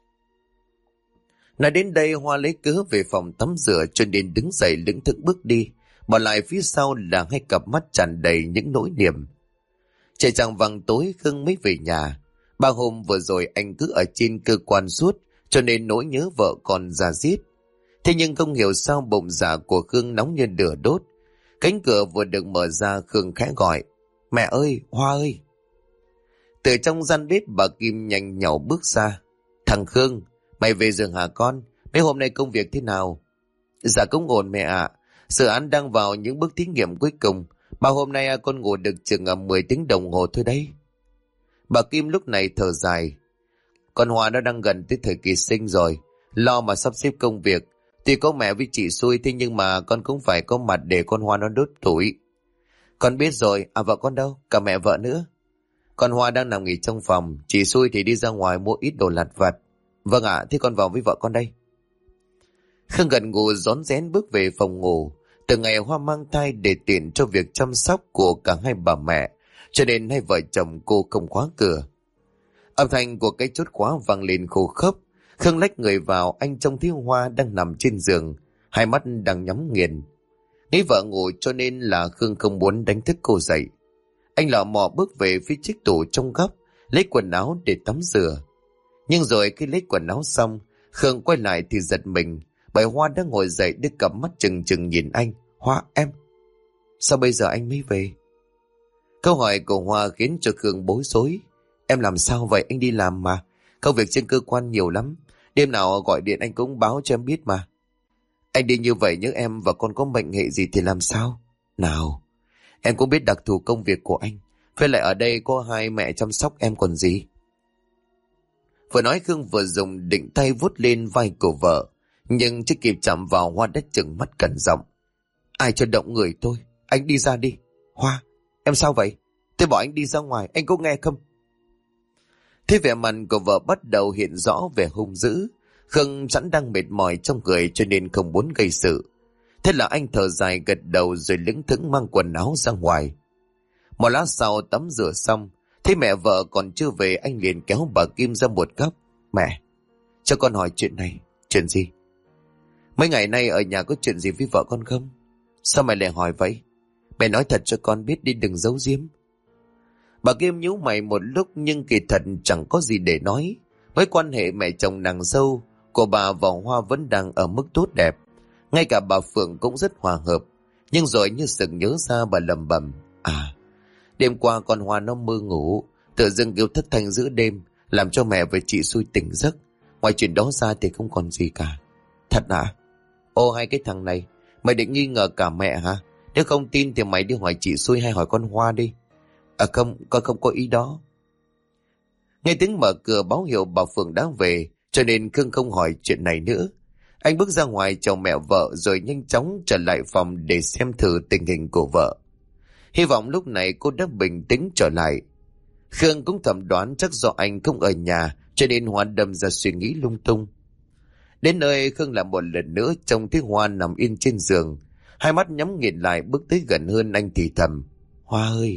Nói đến đây, Hoa lấy cớ về phòng tắm rửa cho nên đứng dậy lững thững bước đi, bỏ lại phía sau là 2 cặp mắt tràn đầy những nỗi niềm. Trời chạng vàng tối, Khương mới về nhà. 3 hôm vừa rồi anh cứ ở trên cơ quan suốt, cho nên nỗi nhớ vợ con già diết. Thế nhưng không hiểu sao bụng dạ của Khương nóng như lửa đốt. Cánh cửa vừa được mở ra, Khương khẽ gọi: mẹ ơi, Hoa ơi. Từ trong gian bếp, bà Kim nhanh nhảu bước ra: thằng Khương, mày về giường hả con? Mấy hôm nay công việc thế nào? Dạ cũng ổn mẹ ạ. Dự án đang vào những bước thí nghiệm cuối cùng. 3 hôm nay con ngủ được chừng 10 tiếng đồng hồ thôi đấy. Bà Kim lúc này thở dài: Con Hoa nó đang gần tới thời kỳ sinh rồi, lo mà sắp xếp công việc. Tuy có mẹ với chị xui, thế nhưng mà con cũng phải có mặt để con Hoa nó đốt tuổi. Con biết rồi, vợ con đâu, cả mẹ vợ nữa. Con Hoa đang nằm nghỉ trong phòng, chị xui thì đi ra ngoài mua ít đồ lặt vặt. Vâng ạ, thế con vào với vợ con đây. Khương gật gù rón rén bước về phòng ngủ. Từ ngày Hoa mang thai để tiện cho việc chăm sóc của cả hai bà mẹ, cho nên hai vợ chồng cô không khóa cửa. Âm thanh của cái chốt khóa vang lên khô khốc. Khương lách người vào, anh trông thấy Hoa đang nằm trên giường, hai mắt đang nhắm nghiền. Nghĩ vợ ngủ cho nên là Khương không muốn đánh thức cô dậy. Anh lọ mọ bước về phía chiếc tủ trong góc, lấy quần áo để tắm rửa. Nhưng rồi khi lấy quần áo xong, Khương quay lại thì giật mình, bởi Hoa đã ngồi dậy đưa cặp mắt trừng trừng nhìn anh. Hoa, em, sao bây giờ anh mới về? Câu hỏi của Hoa khiến cho Khương bối rối. Em làm sao vậy, anh đi làm mà. Công việc trên cơ quan nhiều lắm. Đêm nào gọi điện anh cũng báo cho em biết mà. Anh đi như vậy nhớ em và con có mệnh hệ gì thì làm sao? Nào, em cũng biết đặc thù công việc của anh. Phải lại ở đây có hai mẹ chăm sóc em còn gì. Vừa nói Khương vừa dùng định tay vuốt lên vai của vợ. Nhưng chưa kịp chạm vào, Hoa đã trừng mắt cẩn giọng. Ai cho động người tôi? Anh đi ra đi. Hoa, em sao vậy? Tôi bảo anh đi ra ngoài, anh có nghe không? Thế vẻ mặt của vợ bắt đầu hiện rõ vẻ hung dữ. Khương sẵn đang mệt mỏi trong người cho nên không muốn gây sự. Thế là anh thở dài gật đầu rồi lững thững mang quần áo ra ngoài. Một lát sau tắm rửa xong, thấy mẹ vợ còn chưa về, anh liền kéo bà Kim ra một góc. Mẹ, cho con hỏi chuyện này. Chuyện gì? Mấy ngày nay ở nhà có chuyện gì với vợ con không? Sao mày lại hỏi vậy? Mẹ nói thật cho con biết đi, đừng giấu giếm. Bà Kim nhíu mày một lúc nhưng kỳ thật chẳng có gì để nói. Với quan hệ mẹ chồng nàng dâu của bà và Hoa vẫn đang ở mức tốt đẹp. Ngay cả bà Phượng cũng rất hòa hợp. Nhưng rồi như sực nhớ ra, bà lẩm bẩm. Đêm qua con Hoa nó mơ ngủ, tự dưng kêu thất thanh giữa đêm, làm cho mẹ và chị xui tỉnh giấc. Ngoài chuyện đó ra thì không còn gì cả. Thật hả? Ô, hai cái thằng này, mày định nghi ngờ cả mẹ hả? Nếu không tin thì mày đi hỏi chị xui hay hỏi con Hoa đi. Không, con không có ý đó. Nghe tiếng mở cửa báo hiệu bà Phượng đã về, cho nên Khương không hỏi chuyện này nữa. Anh bước ra ngoài chào mẹ vợ rồi nhanh chóng trở lại phòng để xem thử tình hình của vợ. Hy vọng lúc này cô đã bình tĩnh trở lại. Khương cũng thầm đoán chắc do anh không ở nhà cho nên Hoa đâm ra suy nghĩ lung tung. Đến nơi Khương lại một lần nữa trông thấy Hoa nằm yên trên giường, hai mắt nhắm nghiền lại, bước tới gần hơn anh thì thầm. Hoa ơi!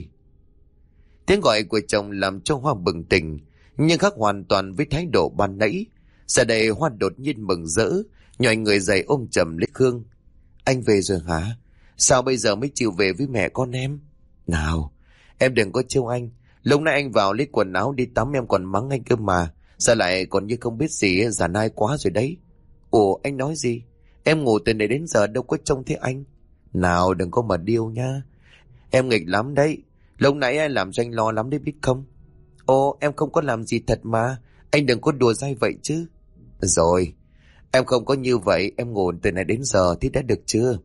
Tiếng gọi của chồng làm cho Hoa bừng tỉnh, nhưng khác hoàn toàn với thái độ ban nãy. Giờ đây Hoa đột nhiên mừng rỡ, nhòi người dậy ôm chầm lấy Khương. Anh về rồi hả? Sao bây giờ mới chịu về với mẹ con em? Nào, em đừng có trêu anh. Lúc nãy anh vào lấy quần áo đi tắm em còn mắng anh cơ mà. Sao lại còn như không biết gì, giả nai quá rồi đấy. Ủa, anh nói gì? Em ngủ từ nãy đến giờ đâu có trông thấy anh. Nào, đừng có mà điêu nha. Em nghịch lắm đấy. Lúc nãy anh làm cho anh lo lắm đấy biết không? Ồ, em không có làm gì thật mà. Anh đừng có đùa dai vậy chứ. Rồi, em không có như vậy. Em ngủ từ nãy đến giờ thì đã được chưa?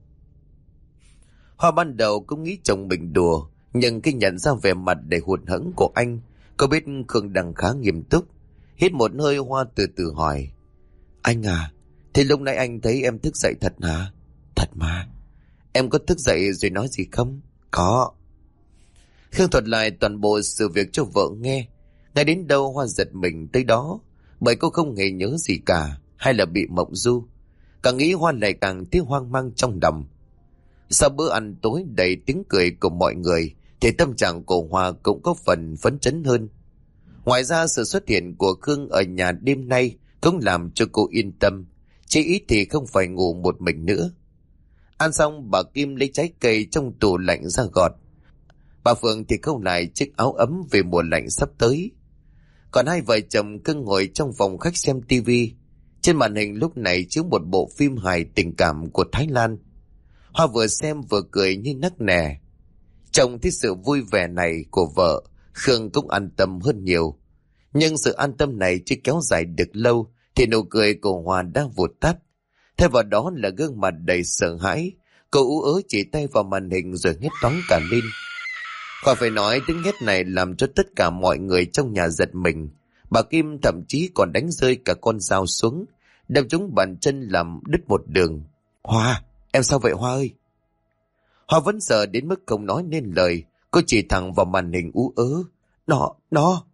Hoa ban đầu cũng nghĩ chồng mình đùa, nhưng khi nhận ra vẻ mặt đầy hụt hẫng của anh, cô biết Khương đang khá nghiêm túc. Hít một hơi, Hoa từ từ hỏi. Anh à, thì lúc nãy anh thấy em thức dậy thật hả? Thật mà. Em có thức dậy rồi nói gì không? Có. Khương thuật lại toàn bộ sự việc cho vợ nghe. Ngay đến đâu Hoa giật mình tới đó, bởi cô không hề nhớ gì cả, hay là bị mộng du. Càng nghĩ Hoa lại càng thấy hoang mang trong lòng. Sau bữa ăn tối đầy tiếng cười của mọi người thì tâm trạng của Hoa cũng có phần phấn chấn hơn. Ngoài ra sự xuất hiện của Khương ở nhà đêm nay cũng làm cho cô yên tâm, chỉ ít thì không phải ngủ một mình nữa. Ăn xong bà Kim lấy trái cây trong tủ lạnh ra gọt. Bà Phượng thì khâu lại chiếc áo ấm về mùa lạnh sắp tới. Còn hai vợ chồng cứ ngồi trong phòng khách xem tivi. Trên màn hình lúc này chiếu một bộ phim hài tình cảm của Thái Lan. Hoa vừa xem vừa cười như nấc nẻ. Trông thấy sự vui vẻ này của vợ, Khương cũng an tâm hơn nhiều. Nhưng sự an tâm này chưa kéo dài được lâu thì nụ cười của Hoa đã vụt tắt. Thay vào đó là gương mặt đầy sợ hãi. Cô ú ớ chỉ tay vào màn hình rồi hét toáng cả lên. Khỏi phải nói, tiếng hét này làm cho tất cả mọi người trong nhà giật mình, Bà Kim thậm chí còn đánh rơi cả con dao xuống, đâm trúng bàn chân làm đứt một đường. Hoa, em sao vậy Hoa ơi? Hoa vẫn sợ đến mức không nói nên lời, cô chỉ thẳng vào màn hình ú ớ. Nó.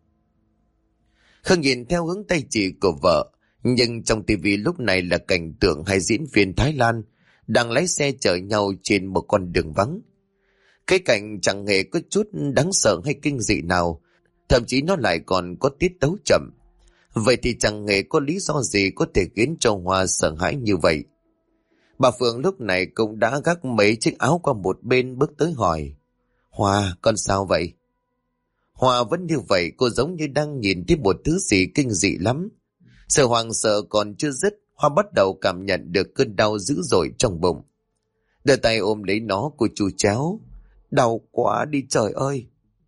Khương nhìn theo hướng tay chỉ của vợ, nhưng trong tivi lúc này là cảnh tượng hai diễn viên Thái Lan đang lái xe chở nhau trên một con đường vắng. Cái cảnh chẳng hề có chút đáng sợ hay kinh dị nào, thậm chí nó lại còn có tiết tấu chậm. Vậy thì chẳng hề có lý do gì có thể khiến cho Hoa sợ hãi như vậy. Bà Phượng lúc này cũng đã gác mấy chiếc áo qua một bên, bước tới hỏi: Hoa, con sao vậy? Hoa vẫn như vậy, cô giống như đang nhìn thấy một thứ gì kinh dị lắm. Sợ hoàng sợ còn chưa dứt, Hoa bắt đầu cảm nhận được cơn đau dữ dội trong bụng. Đưa tay ôm lấy nó, cô chu chéo: Đau quá đi trời ơi!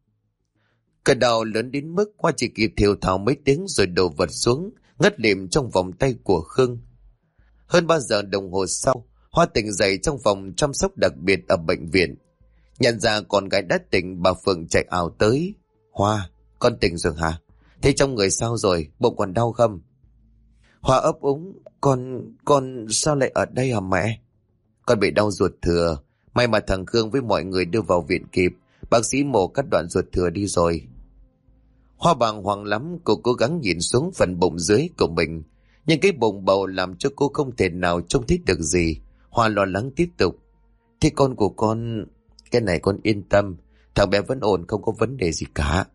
Cơn đau lớn đến mức Hoa chỉ kịp thều thào mấy tiếng rồi đổ vật xuống, ngất lịm trong vòng tay của Khương. Hơn 3 giờ đồng hồ sau, Hoa tỉnh dậy trong phòng chăm sóc đặc biệt ở bệnh viện. Nhận ra con gái đã tỉnh, bà Phượng chạy ào tới: Hoa, con tỉnh rồi hả? Thế trong người sao rồi? Bụng còn đau không? Hoa ấp úng: Con sao lại ở đây hả mẹ? Con bị đau ruột thừa. May mà thằng Khương với mọi người đưa vào viện kịp. Bác sĩ mổ cắt đoạn ruột thừa đi rồi. Hoa bàng hoàng lắm, cô cố gắng nhìn xuống phần bụng dưới của mình. Nhưng cái bụng bầu làm cho cô không thể nào trông thấy được gì. Hoa lo lắng tiếp tục: Thế con của con... Cái này con yên tâm, thằng bé vẫn ổn, không có vấn đề gì cả.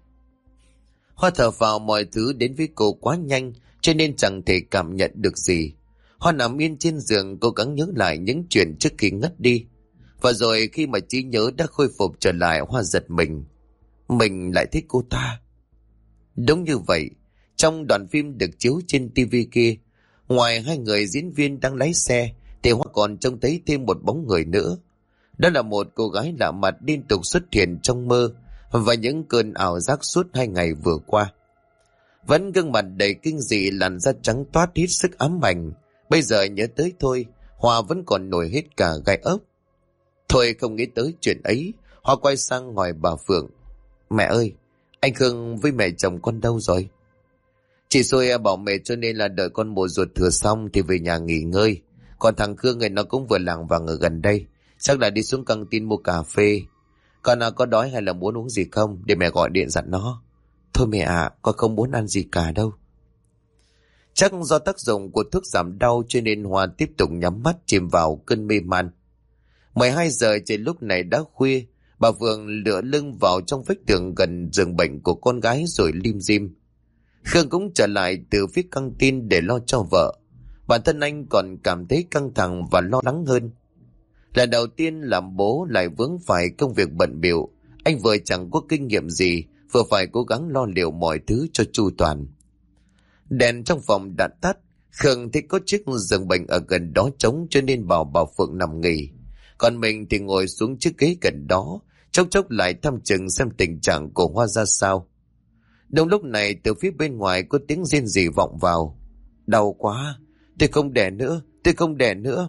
Hoa thở vào, mọi thứ đến với cô quá nhanh cho nên chẳng thể cảm nhận được gì. Hoa nằm yên trên giường cố gắng nhớ lại những chuyện trước khi ngất đi. Và rồi khi mà trí nhớ đã khôi phục trở lại, Hoa giật mình. Mình lại thích cô ta. Đúng như vậy, trong đoạn phim được chiếu trên tivi kia, ngoài hai người diễn viên đang lái xe thì Hoa còn trông thấy thêm một bóng người nữa. Đó là một cô gái lạ mặt liên tục xuất hiện trong mơ và những cơn ảo giác suốt 2 ngày vừa qua. Vẫn gương mặt đầy kinh dị, làn da trắng toát hết sức ám ảnh. Bây giờ nhớ tới thôi, Hoa vẫn còn nổi hết cả gai ốc. Thôi không nghĩ tới chuyện ấy, Hoa quay sang hỏi bà Phượng: Mẹ ơi, anh Khương với mẹ chồng con đâu rồi? Chị xui bảo mệt cho nên là đợi con mổ ruột thừa xong thì về nhà nghỉ ngơi. Còn thằng Khương này nó cũng vừa làng vàng ở gần đây, chắc là đi xuống căng tin mua cà phê. Con có đói hay là muốn uống gì không, để mẹ gọi điện dặn nó. Thôi mẹ ạ, con không muốn ăn gì cả đâu. Chắc do tác dụng của thuốc giảm đau cho nên Hoa tiếp tục nhắm mắt chìm vào cơn mê man. 12 giờ trời lúc này đã khuya. Bà Phượng lựa lưng vào trong vách tường gần giường bệnh của con gái rồi lim dim. Khương cũng trở lại từ phía căng tin để lo cho vợ. Bản thân anh còn cảm thấy căng thẳng và lo lắng hơn. Lần đầu tiên làm bố lại vướng phải công việc bận bịu. Anh vừa chẳng có kinh nghiệm gì, vừa phải cố gắng lo liệu mọi thứ cho chu toàn. Đèn trong phòng đã tắt. Khương thấy có chiếc giường bệnh ở gần đó trống cho nên bảo bà Phượng nằm nghỉ. Còn mình thì ngồi xuống chiếc ghế gần đó, chốc chốc lại thăm chừng xem tình trạng của Hoa ra sao. Đúng lúc này từ phía bên ngoài có tiếng rên rỉ vọng vào: Đau quá, tôi không đẻ nữa, tôi không đẻ nữa.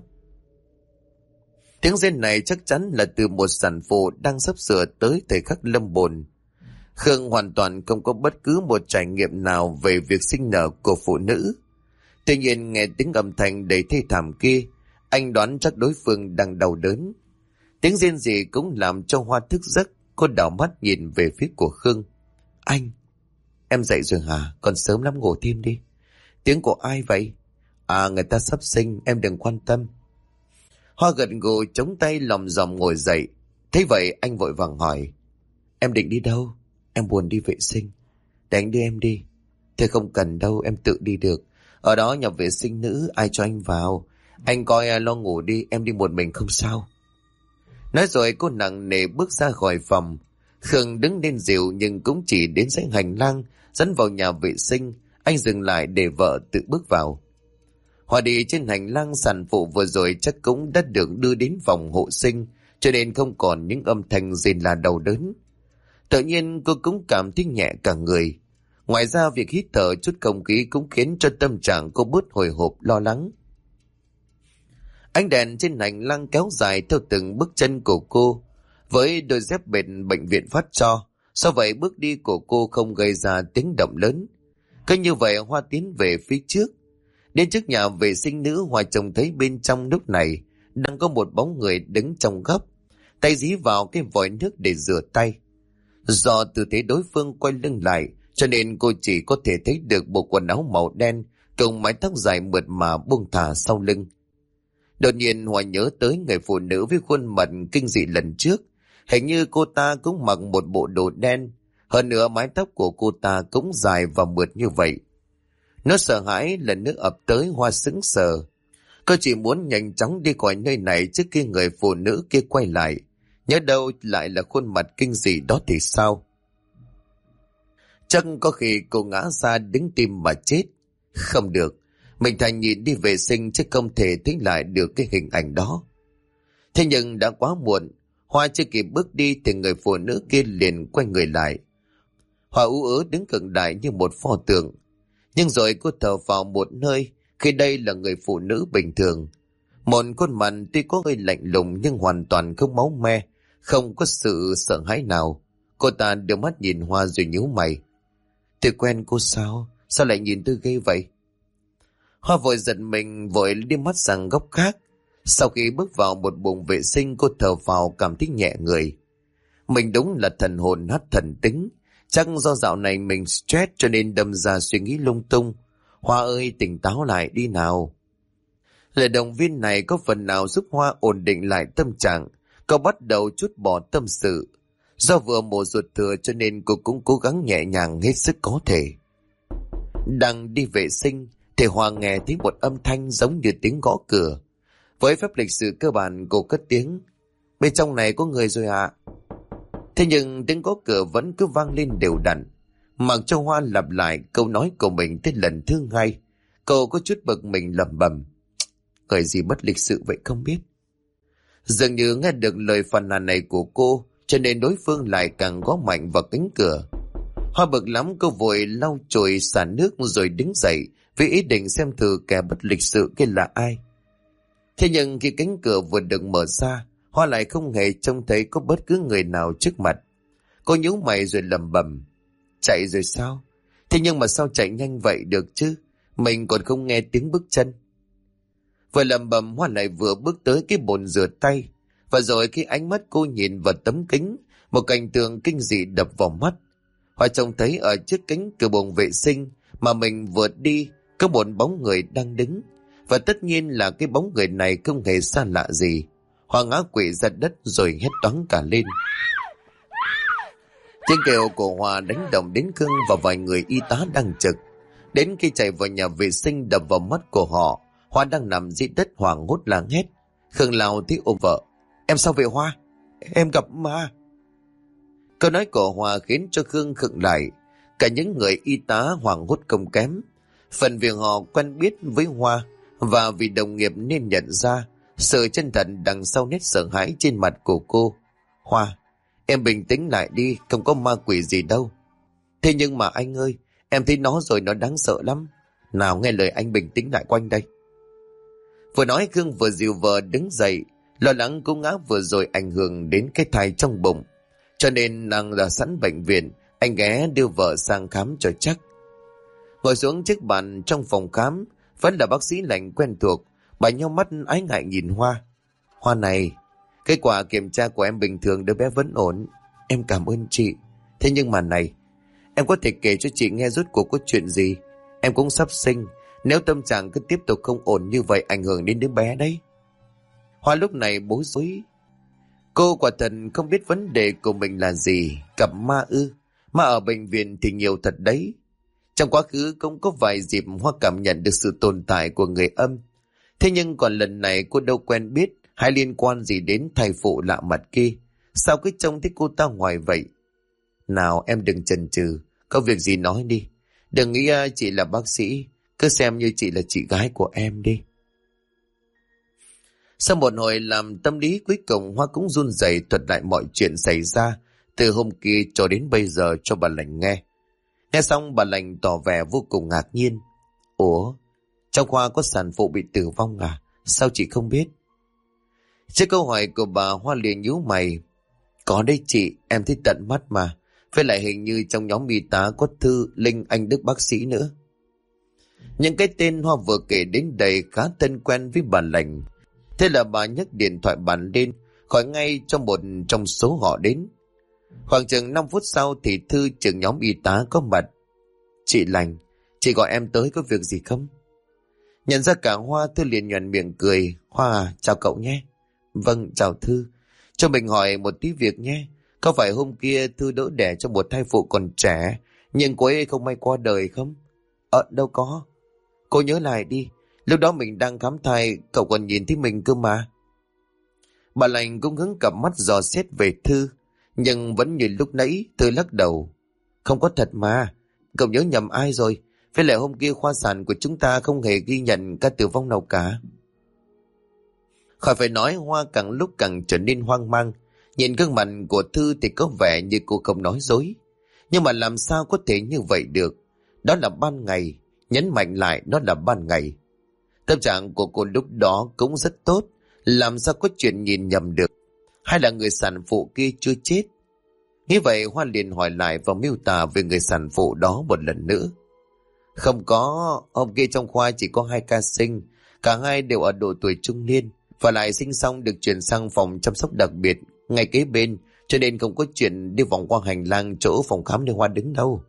Tiếng rên này chắc chắn là từ một sản phụ đang sắp sửa tới thời khắc lâm bồn. Khương hoàn toàn không có bất cứ một trải nghiệm nào về việc sinh nở của phụ nữ. Tuy nhiên nghe tiếng âm thanh đầy thê thảm kia, anh đoán chắc đối phương đang đau đớn. Tiếng rên rỉ cũng làm cho Hoa thức giấc. Cô đảo mắt nhìn về phía của Khương: Anh, em dậy rồi hả? Còn sớm lắm, ngủ thêm đi. Tiếng của ai vậy? À, người ta sắp sinh, em đừng quan tâm. Hoa gật gù chống tay lòm dòm ngồi dậy. Thế vậy anh vội vàng hỏi: Em định đi đâu? Em buồn đi vệ sinh. Để anh đưa em đi. Thế không cần đâu, em tự đi được. Ở đó nhà vệ sinh nữ, ai cho anh vào. Anh coi lo ngủ đi, em đi một mình không sao. Nói rồi cô nặng nề bước ra khỏi phòng. Khương đứng lên dịu nhưng cũng chỉ đến dãy hành lang dẫn vào nhà vệ sinh. Anh dừng lại để vợ tự bước vào. Hoa đi trên hành lang, sản phụ vừa rồi chắc cũng đã được đưa đến phòng hộ sinh, cho nên không còn những âm thanh rên la đau đớn. Tự nhiên cô cũng cảm thấy nhẹ cả người. Ngoài ra việc hít thở chút không khí cũng khiến cho tâm trạng cô bớt hồi hộp lo lắng. Ánh đèn trên hành lang kéo dài theo từng bước chân của cô. Với đôi dép bệt bệnh viện phát cho, Sao vậy bước đi của cô không gây ra tiếng động lớn? Cứ như vậy Hoa tiến về phía trước. Đến trước nhà vệ sinh nữ, Hoa trông thấy bên trong lúc này đang có một bóng người đứng trong góc, tay dí vào cái vòi nước để rửa tay. Do tư thế đối phương quay lưng lại, cho nên cô chỉ có thể thấy được bộ quần áo màu đen cùng mái tóc dài mượt mà buông thả sau lưng. Đột nhiên Hoa nhớ tới người phụ nữ với khuôn mặt kinh dị lần trước. Hình như cô ta cũng mặc một bộ đồ đen, hơn nữa mái tóc của cô ta cũng dài và mượt như vậy. Nó sợ hãi lần nữa ập tới, Hoa sững sờ. Cô chỉ muốn nhanh chóng đi khỏi nơi này trước khi người phụ nữ kia quay lại. Nhớ đâu lại là khuôn mặt kinh dị đó thì sao? Chắc có khi cô ngã ra đứng tim mà chết. Không được, mình thành nhịn đi vệ sinh chứ không thể thấy lại được cái hình ảnh đó. Thế nhưng đã quá muộn. Hoa chưa kịp bước đi thì người phụ nữ kia liền quay người lại. Hoa ú ớ đứng khựng lại như một pho tượng. Nhưng rồi cô thở vào một hơi khi đây là người phụ nữ bình thường. Một khuôn mặt tuy có hơi lạnh lùng nhưng hoàn toàn không máu me, không có sự sợ hãi nào. Cô ta đưa mắt nhìn Hoa rồi nhíu mày. Tôi quen cô sao? Sao lại nhìn tôi ghê vậy? Hoa vội giật mình, vội đi mắt sang góc khác. Sau khi bước vào một buồng vệ sinh, cô thở vào cảm thấy nhẹ người. Mình đúng là thần hồn hắt thần tính. Chắc do dạo này mình stress cho nên đâm ra suy nghĩ lung tung. Hoa ơi, tỉnh táo lại đi nào. Lời động viên này có phần nào giúp Hoa ổn định lại tâm trạng. Cô bắt đầu trút bỏ tâm sự. Do vừa mổ ruột thừa cho nên cô cũng cố gắng nhẹ nhàng hết sức có thể. Đang đi vệ sinh thì Hoa nghe thấy một âm thanh giống như tiếng gõ cửa. Với phép lịch sự cơ bản, cô cất tiếng. Bên trong này có người rồi ạ. Thế nhưng tiếng gõ cửa vẫn cứ vang lên đều đặn. Mặc cho Hoa lặp lại câu nói của mình tới lần thứ hai, cô có chút bực mình lẩm bẩm. Người gì bất lịch sự vậy không biết. Dường như nghe được lời phàn nàn này của cô, cho nên đối phương lại càng gõ mạnh vào cánh cửa. Hoa bực lắm, cô vội lau chùi xả nước rồi đứng dậy với ý định xem thử kẻ bất lịch sự kia là ai. Thế nhưng khi cánh cửa vừa được mở ra, Hoa lại không hề trông thấy có bất cứ người nào trước mặt. Cô nhíu mày rồi lẩm bẩm. Chạy rồi sao? Thế nhưng mà sao chạy nhanh vậy được chứ? Mình còn không nghe tiếng bước chân. Vừa lẩm bẩm, Hoa lại vừa bước tới cái bồn rửa tay. Và rồi khi ánh mắt cô nhìn vào tấm kính, một cảnh tượng kinh dị đập vào mắt. Hoa trông thấy ở trước cánh cửa buồng vệ sinh mà mình vừa đi có một bóng người đang đứng. Và tất nhiên là cái bóng người này không hề xa lạ gì. Hoa ngã quỵ ra đất rồi hét toáng cả lên. Tiếng kêu của Hoa đánh động đến Khương và vài người y tá đang trực. Đến khi chạy vào nhà vệ sinh đập vào mắt của họ, Hoa đang nằm dưới đất hoảng hốt la hét. Khương lao tới ôm vợ. Em sao vậy Hoa? Em gặp ma. Câu nói của Hoa khiến cho Khương khựng lại. Cả những người y tá hoảng hốt không kém. Phần việc họ quen biết với Hoa và vì đồng nghiệp nên nhận ra sự chân thật đằng sau nét sợ hãi trên mặt của cô. Hoa, em bình tĩnh lại đi, không có ma quỷ gì đâu. Thế nhưng mà anh ơi, em thấy nó rồi, nó đáng sợ lắm. Nào nghe lời anh, bình tĩnh lại quanh đây. Vừa nói Khương vừa dìu vợ đứng dậy. Lo lắng cú ngã vừa rồi ảnh hưởng đến cái thai trong bụng, cho nên nàng đã sẵn bệnh viện. Anh ghé đưa vợ sang khám cho chắc. Ngồi xuống chiếc bàn trong phòng khám, vẫn là bác sĩ lạnh quen thuộc. Bà nheo mắt ái ngại nhìn Hoa. Hoa này, kết quả kiểm tra của em bình thường, đứa bé vẫn ổn. Em cảm ơn chị. Thế nhưng mà này, em có thể kể cho chị nghe rốt cuộc có chuyện gì? Em cũng sắp sinh. Nếu tâm trạng cứ tiếp tục không ổn như vậy, ảnh hưởng đến đứa bé đấy. Hoa lúc này bối rối. Cô quả thật không biết vấn đề của mình là gì. Gặp ma ư? Ma ở bệnh viện thì nhiều thật đấy. Trong quá khứ cũng có vài dịp Hoa cảm nhận được sự tồn tại của người âm. Thế nhưng còn lần này cô đâu quen biết hay liên quan gì đến thai phụ lạ mặt kia. Sao cứ trông thấy cô ta hoài vậy? Nào em đừng chần chừ, có việc gì nói đi. Đừng nghĩ chị là bác sĩ, cứ xem như chị là chị gái của em đi. Sau một hồi làm tâm lý, cuối cùng Hoa cũng run rẩy thuật lại mọi chuyện xảy ra từ hôm kia cho đến bây giờ cho bà Lành nghe. Nghe xong bà Lành tỏ vẻ vô cùng ngạc nhiên. Ủa, trong Hoa có sản phụ bị tử vong à? Sao chị không biết? Trước câu hỏi của bà, Hoa liền nhíu mày. Có đấy chị, em thấy tận mắt mà. Với lại hình như trong nhóm y tá có Thư, Linh, anh Đức bác sĩ nữa. Những cái tên Hoa vừa kể đến đây khá thân quen với bà lành. Thế là bà nhấc điện thoại bàn lên, gọi ngay cho một trong số họ đến. Khoảng chừng 5 phút sau thì Thư, trưởng nhóm y tá có mặt. Chị Lành, chị gọi em tới có việc gì không? Nhận ra cả Hoa, Thư liền nhoẻn miệng cười. Hoa à, chào cậu nhé. Vâng, chào Thư. Cho mình hỏi một tí việc nhé. Có phải hôm kia Thư đỡ đẻ cho một thai phụ còn trẻ, nhưng cô ấy không may qua đời không? Đâu có. Cô nhớ lại đi, lúc đó mình đang khám thai, cậu còn nhìn thấy mình cơ mà. Bà lành cũng hướng cặp mắt dò xét về Thư, nhưng vẫn như lúc nãy. Thư lắc đầu. Không có thật mà, cậu nhớ nhầm ai rồi. Với lại hôm kia khoa sản của chúng ta không hề ghi nhận ca tử vong nào cả. Khỏi phải nói, Hoa càng lúc càng trở nên hoang mang. Nhìn gương mặt của Thư thì có vẻ như cô không nói dối. Nhưng mà làm sao có thể như vậy được? Đó là ban ngày, nhấn mạnh lại đó là ban ngày. Tâm trạng của cô lúc đó cũng rất tốt, làm sao có chuyện nhìn nhầm được? Hay là người sản phụ kia chưa chết? Như vậy Hoa liền hỏi lại và miêu tả về người sản phụ đó một lần nữa. Không có, hôm kia trong khoa chỉ có 2 ca sinh, cả hai đều ở độ tuổi trung niên, và lại sinh xong được chuyển sang phòng chăm sóc đặc biệt ngay kế bên, cho nên không có chuyện đi vòng qua hành lang chỗ phòng khám nơi Hoa đứng đâu.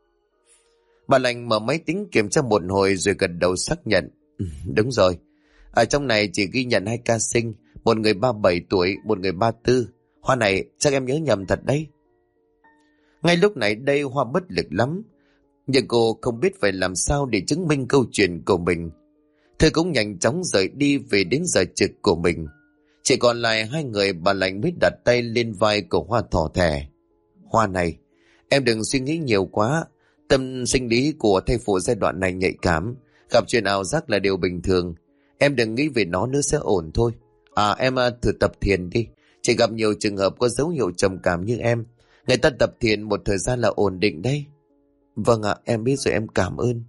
Bà lành mở máy tính kiểm tra một hồi rồi gật đầu xác nhận. Đúng rồi, ở trong này chỉ ghi nhận 2 ca sinh, một người 37 tuổi, một người 34. Hoa này chắc em nhớ nhầm thật đấy. Ngay lúc này đây Hoa bất lực lắm, nhưng cô không biết phải làm sao để chứng minh câu chuyện của mình. Thư cũng nhanh chóng rời đi về đến giờ trực của mình. Chỉ còn lại 2 người, bà lành mới đặt tay lên vai của Hoa thỏ thẻ. Hoa này, em đừng suy nghĩ nhiều quá. Tâm sinh lý của thai phụ giai đoạn này nhạy cảm, gặp chuyện ảo giác là điều bình thường. Em đừng nghĩ về nó nữa, sẽ ổn thôi. Em thử tập thiền đi. Chỉ gặp nhiều trường hợp có dấu hiệu trầm cảm như em, người ta tập thiền một thời gian là ổn định đấy. Vâng ạ, em biết rồi, em cảm ơn.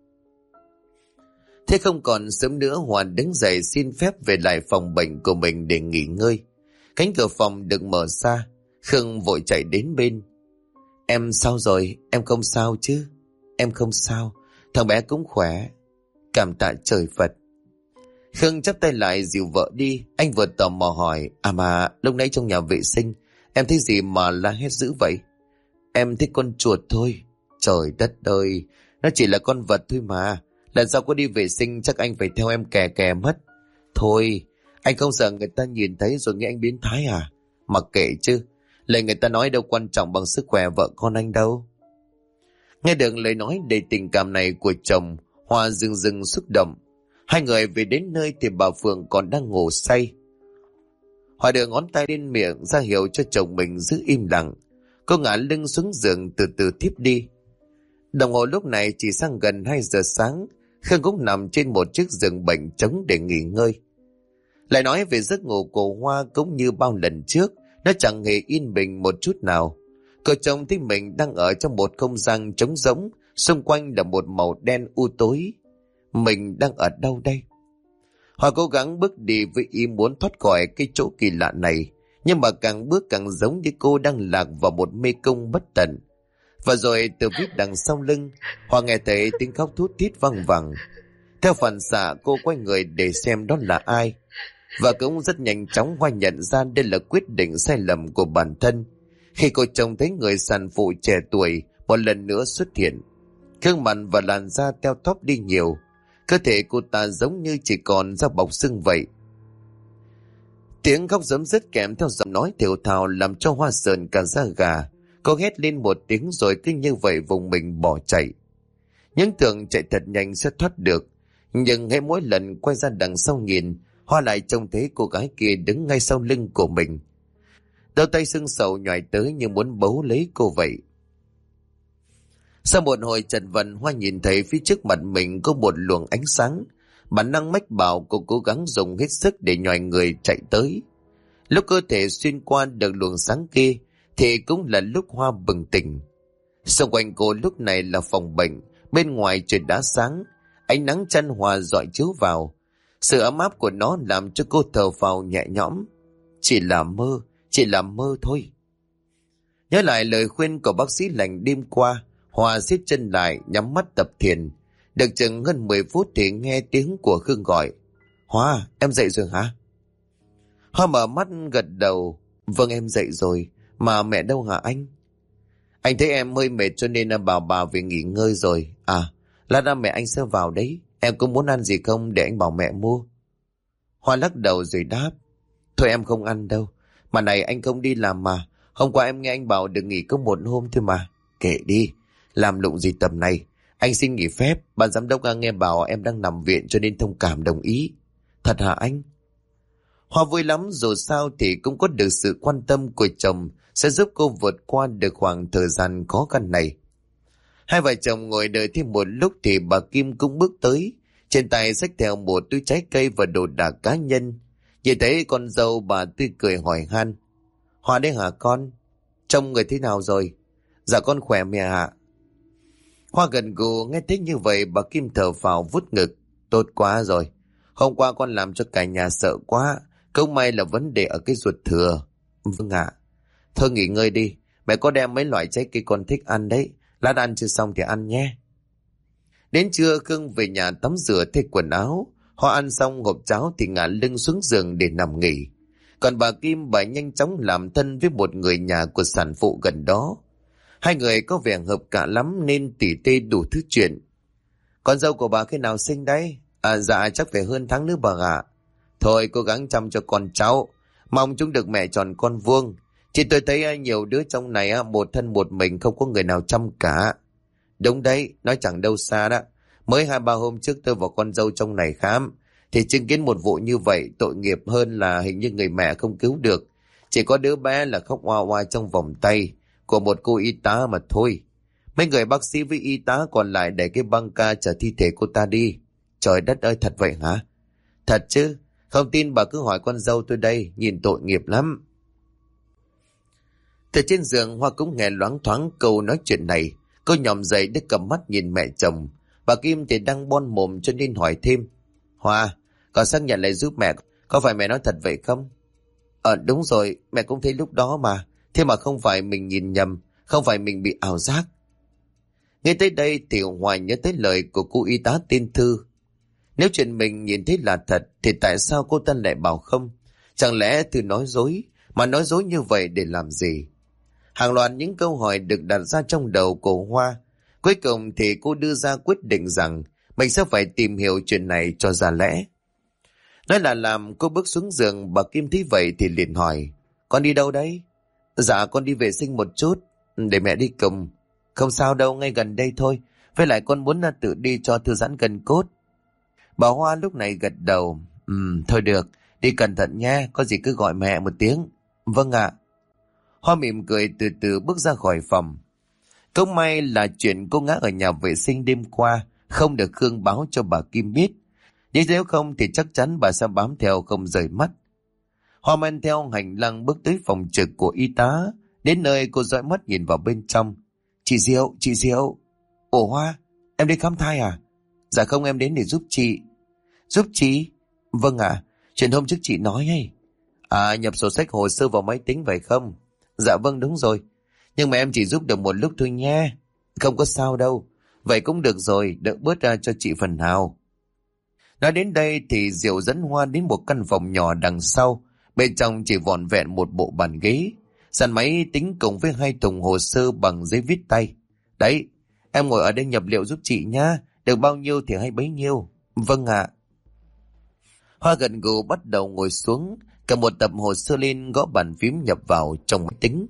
Thế không còn sớm nữa, Hoa đứng dậy xin phép về lại phòng bệnh của mình để nghỉ ngơi. Cánh cửa phòng được mở ra, Khương vội chạy đến bên. Em sao rồi? Em không sao chứ? Em không sao, thằng bé cũng khỏe. Cảm tạ trời Phật. Khương chắp tay lại dìu vợ đi. Anh vừa tò mò hỏi, mà lúc nãy trong nhà vệ sinh em thấy gì mà la hét dữ vậy? Em thấy con chuột thôi. Trời đất ơi, nó chỉ là con vật thôi mà. Lần sau có đi vệ sinh chắc anh phải theo em kè kè mất. Thôi, anh không sợ người ta nhìn thấy rồi nghĩ anh biến thái à? Mặc kệ chứ, lời người ta nói đâu quan trọng bằng sức khỏe vợ con anh đâu. Nghe được lời nói đầy tình cảm này của chồng, Hoa rưng rưng xúc động. 2 người về đến nơi thì bà Phượng còn đang ngủ say. Hoa đưa ngón tay lên miệng ra hiệu cho chồng mình giữ im lặng. Cô ngả lưng xuống giường từ từ thiếp đi. Đồng hồ lúc này chỉ sang gần 2 giờ sáng. Khương cũng nằm trên một chiếc giường bệnh trống để nghỉ ngơi. Lại nói về giấc ngủ của Hoa cũng như bao lần trước, nó chẳng hề yên bình một chút nào. Cô chồng thấy mình đang ở trong một không gian trống rỗng, xung quanh là một màu đen u tối. Mình đang ở đâu đây? Hoa cố gắng bước đi với ý muốn thoát khỏi cái chỗ kỳ lạ này, nhưng mà càng bước càng giống như cô đang lạc vào một mê cung bất tận. Và rồi từ phía đằng sau lưng, Hoa nghe thấy tiếng khóc thút thít văng vẳng. Theo phản xạ cô quay người để xem đó là ai. Và cũng rất nhanh chóng Hoa nhận ra đây là quyết định sai lầm của bản thân. Khi cô trông thấy người sản phụ trẻ tuổi một lần nữa xuất hiện, gương mặt và làn da teo tóp đi nhiều. Cơ thể cô ta giống như chỉ còn da bọc xương vậy. Tiếng khóc rấm rứt kèm theo giọng nói thều thào làm cho Hoa sờn cả da gà. Cô hét lên một tiếng rồi cứ như vậy vùng mình bỏ chạy. Những tưởng chạy thật nhanh sẽ thoát được, nhưng hễ mỗi lần quay ra đằng sau nhìn, Hoa lại trông thấy cô gái kia đứng ngay sau lưng của mình. Đầu tay sưng sầu nhòi tới như muốn bấu lấy cô vậy. Sau một hồi chật vật, Hoa nhìn thấy phía trước mặt mình có một luồng ánh sáng. Bản năng mách bảo cô cố gắng dùng hết sức để nhòi người chạy tới. Lúc cơ thể xuyên qua được luồng sáng kia thì cũng là lúc Hoa bừng tỉnh. Xung quanh cô lúc này là phòng bệnh, bên ngoài trời đã sáng, ánh nắng chan hòa rọi chiếu vào. Sự ấm áp của nó làm cho cô thở phào nhẹ nhõm. Chỉ là mơ thôi. Nhớ lại lời khuyên của bác sĩ lành đêm qua, Hoa siết chân lại nhắm mắt tập thiền. Được chừng hơn 10 phút thì nghe tiếng của Khương gọi. Hoa, em dậy rồi hả? Hoa mở mắt gật đầu. Vâng, em dậy rồi. Mà mẹ đâu hả anh? Anh thấy em hơi mệt cho nên bảo bà về nghỉ ngơi rồi. À, lát nữa mẹ anh sẽ vào đấy. Em có muốn ăn gì không để anh bảo mẹ mua? Hoa lắc đầu rồi đáp. Thôi em không ăn đâu. Mà này, anh không đi làm mà. Hôm qua em nghe anh bảo được nghỉ có một hôm thôi mà. Kệ đi, làm lụng gì tầm này. Anh xin nghỉ phép. Ban giám đốc nghe bảo em đang nằm viện cho nên thông cảm đồng ý. Thật hả anh? Hoa vui lắm, dù sao thì cũng có được sự quan tâm của chồng sẽ giúp cô vượt qua được khoảng thời gian khó khăn này. Hai vợ chồng ngồi đợi thêm một lúc thì bà Kim cũng bước tới, trên tay xách theo một túi trái cây và đồ đạc cá nhân. Nhìn thấy con dâu, bà tươi cười hỏi han. Hoa đấy hả con? Trông người thế nào rồi? Dạ con khỏe mẹ ạ. Hoa gần gù nghe thấy như vậy, bà Kim thở phào vút ngực. Tốt quá rồi. Hôm qua con làm cho cả nhà sợ quá. Không may là vấn đề ở cái ruột thừa. Vâng ạ. Thôi nghỉ ngơi đi. Mẹ có đem mấy loại trái cây con thích ăn đấy. Lát ăn chưa xong thì ăn nhé. Đến trưa Khương về nhà tắm rửa thay quần áo. Hoa ăn xong hộp cháo thì ngả lưng xuống giường để nằm nghỉ. Còn bà Kim, bà nhanh chóng làm thân với một người nhà của sản phụ gần đó. Hai người có vẻ hợp cả lắm nên tỉ tê đủ thứ chuyện. Con dâu của bà khi nào sinh đấy? À dạ chắc phải hơn tháng nữa bà ạ. Thôi cố gắng chăm cho con cháu. Mong chúng được mẹ tròn con vuông. Chỉ tôi thấy nhiều đứa trong này một thân một mình không có người nào chăm cả. Đúng đấy, nói chẳng đâu xa đó. Mới 2-3 hôm trước tôi vào con dâu trong này khám. Thì chứng kiến một vụ như vậy tội nghiệp hơn là hình như người mẹ không cứu được. Chỉ có đứa bé là khóc oa oa trong vòng tay của một cô y tá mà thôi. Mấy người bác sĩ với y tá còn lại để cái băng ca chở thi thể cô ta đi. Trời đất ơi, thật vậy hả? Thật chứ, không tin bà cứ hỏi con dâu tôi đây, nhìn tội nghiệp lắm. Từ trên giường Hoa cũng nghe loáng thoáng câu nói chuyện này. Cô nhòm dậy đứt cầm mắt nhìn mẹ chồng. Bà Kim thì đang bon mồm cho nên hỏi thêm. Hoa, con xác nhận lại giúp mẹ, có phải mẹ nói thật vậy không? Đúng rồi, mẹ cũng thấy lúc đó mà. Thế mà không phải mình nhìn nhầm, không phải mình bị ảo giác. Nghe tới đây thì Hoài nhớ tới lời của cô y tá tên Thư. Nếu chuyện mình nhìn thấy là thật thì tại sao cô ta lại bảo không? Chẳng lẽ Thư nói dối, mà nói dối như vậy để làm gì? Hàng loạt những câu hỏi được đặt ra trong đầu của Hoa. Cuối cùng thì cô đưa ra quyết định rằng mình sẽ phải tìm hiểu chuyện này cho ra lẽ. Nói là làm, cô bước xuống giường. Bà Kim thấy vậy thì liền hỏi. Con đi đâu đấy? Dạ con đi vệ sinh một chút. Để mẹ đi cùng. Không sao đâu, ngay gần đây thôi. Với lại con muốn tự đi cho thư giãn gân cốt. Bà Hoa lúc này gật đầu. Thôi được, đi cẩn thận nha. Có gì cứ gọi mẹ một tiếng. Vâng ạ. Hoa mỉm cười từ từ bước ra khỏi phòng. Cũng may là chuyện cô ngã ở nhà vệ sinh đêm qua không được Khương báo cho bà Kim biết. Nhưng nếu không thì chắc chắn bà sẽ bám theo không rời mắt. Hoa men theo hành lang bước tới phòng trực của y tá. Đến nơi cô dõi mắt nhìn vào bên trong. Chị Diệu. Ủa Hoa, em đi khám thai à? Dạ không, em đến để giúp chị. Giúp chị? Vâng ạ, chuyện hôm trước chị nói ấy. À, nhập sổ sách hồ sơ vào máy tính phải không? Dạ vâng, đúng rồi. Nhưng mà em chỉ giúp được một lúc thôi nha. Không có sao đâu. Vậy cũng được rồi, đỡ bớt ra cho chị phần nào. Nói đến đây thì Diệu dẫn Hoa đến một căn phòng nhỏ đằng sau. Bên trong chỉ vỏn vẹn một bộ bàn ghế, sàn máy tính cùng với 2 thùng hồ sơ bằng giấy viết tay. Đấy, em ngồi ở đây nhập liệu giúp chị nhá. Được bao nhiêu thì hay bấy nhiêu. Vâng ạ. Hoa gật gù bắt đầu ngồi xuống, cầm một tập hồ sơ lên gõ bàn phím nhập vào trong máy tính.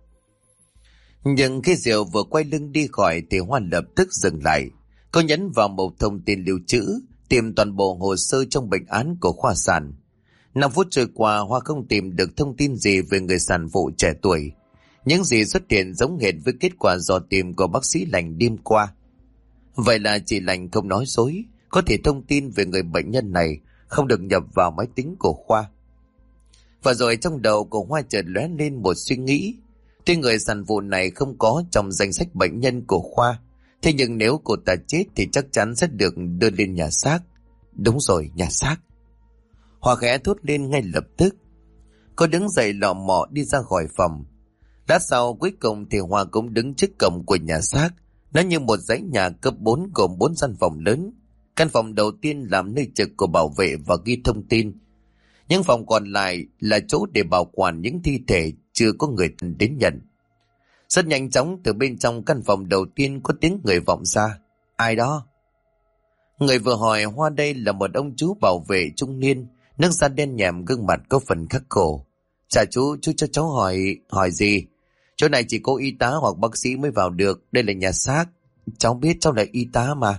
Nhưng khi Diệu vừa quay lưng đi khỏi thì Hoa lập tức dừng lại. Cô nhấn vào một thông tin lưu trữ, tìm toàn bộ hồ sơ trong bệnh án của khoa sản. 5 phút trôi qua, Hoa không tìm được thông tin gì về người sản phụ trẻ tuổi. Những gì xuất hiện giống hệt với kết quả dò tìm của bác sĩ Lành đêm qua. Vậy là chị Lành không nói dối, có thể thông tin về người bệnh nhân này không được nhập vào máy tính của Khoa. Và rồi trong đầu của Hoa chợt lóe lên một suy nghĩ. Tuy người sản phụ này không có trong danh sách bệnh nhân của Khoa, thế nhưng nếu cô ta chết thì chắc chắn sẽ được đưa lên nhà xác. Đúng rồi, nhà xác. Hoa khẽ thốt lên ngay lập tức. Cô đứng dậy lọ mọ đi ra khỏi phòng. Lát sau cuối cùng thì Hoa cũng đứng trước cổng của nhà xác. Nó như một dãy nhà cấp 4 gồm 4 gian phòng lớn. Căn phòng đầu tiên làm nơi trực của bảo vệ và ghi thông tin. Những phòng còn lại là chỗ để bảo quản những thi thể chưa có người thân đến nhận. Rất nhanh chóng từ bên trong căn phòng đầu tiên có tiếng người vọng ra. Ai đó? Người vừa hỏi Hoa đây là một ông chú bảo vệ trung niên, nước da đen nhèm, gương mặt có phần khắc khổ. Chà chú cho cháu hỏi gì? Chỗ này chỉ có y tá hoặc bác sĩ mới vào được, đây là nhà xác. Cháu biết cháu là y tá mà.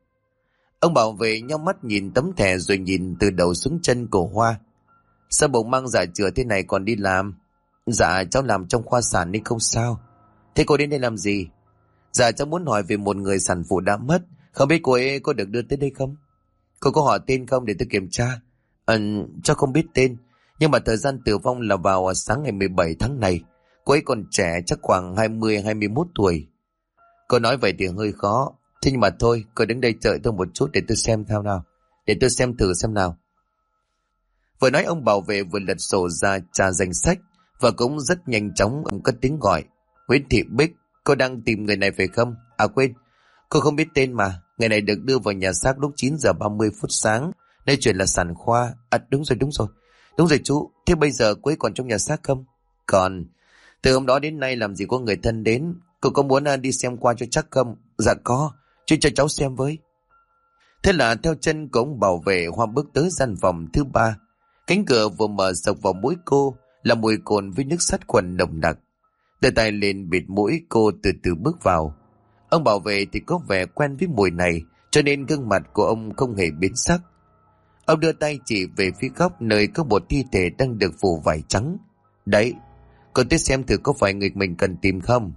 Ông bảo vệ nhắm mắt nhìn tấm thẻ rồi nhìn từ đầu xuống chân của Hoa. Sao bụng mang dạ chửa thế này còn đi làm? Dạ cháu làm trong khoa sản nên không sao. Thế cô đến đây làm gì? Dạ cháu muốn hỏi về một người sản phụ đã mất. Không biết cô ấy có được đưa tới đây không? Cô có hỏi tên không để tôi kiểm tra? Cháu không biết tên. Nhưng mà thời gian tử vong là vào sáng ngày 17 tháng này. Cô ấy còn trẻ, chắc khoảng 20-21 tuổi. Cô nói vậy thì hơi khó. Thế nhưng mà thôi, cô đứng đây đợi tôi một chút để tôi xem theo nào. Để tôi xem thử xem nào. Vừa nói ông bảo vệ vừa lật sổ ra tra danh sách. Và cũng rất nhanh chóng ông cất tiếng gọi. Nguyễn Thị Bích, cô đang tìm người này phải không? À quên, cô không biết tên mà. Người này được đưa vào nhà xác lúc 9 giờ 30 phút sáng. Nơi chuyển là sản khoa. À đúng rồi. Đúng rồi chú. Thế bây giờ cô ấy còn trong nhà xác không? Còn. Từ hôm đó đến nay làm gì có người thân đến. Cô có muốn đi xem qua cho chắc không? Dạ có. Chú cho cháu xem với. Thế là theo chân của ông bảo vệ, Hoa bước tới gian phòng thứ 3. Cánh cửa vừa mở sộc vào mũi cô là mùi cồn với nước sát khuẩn nồng nặc. Đưa tay lên bịt mũi, cô từ từ bước vào. Ông bảo vệ thì có vẻ quen với mùi này, cho nên gương mặt của ông không hề biến sắc. Ông đưa tay chỉ về phía góc nơi có một thi thể đang được phủ vải trắng. Đấy, cô tới xem thử có phải người mình cần tìm không?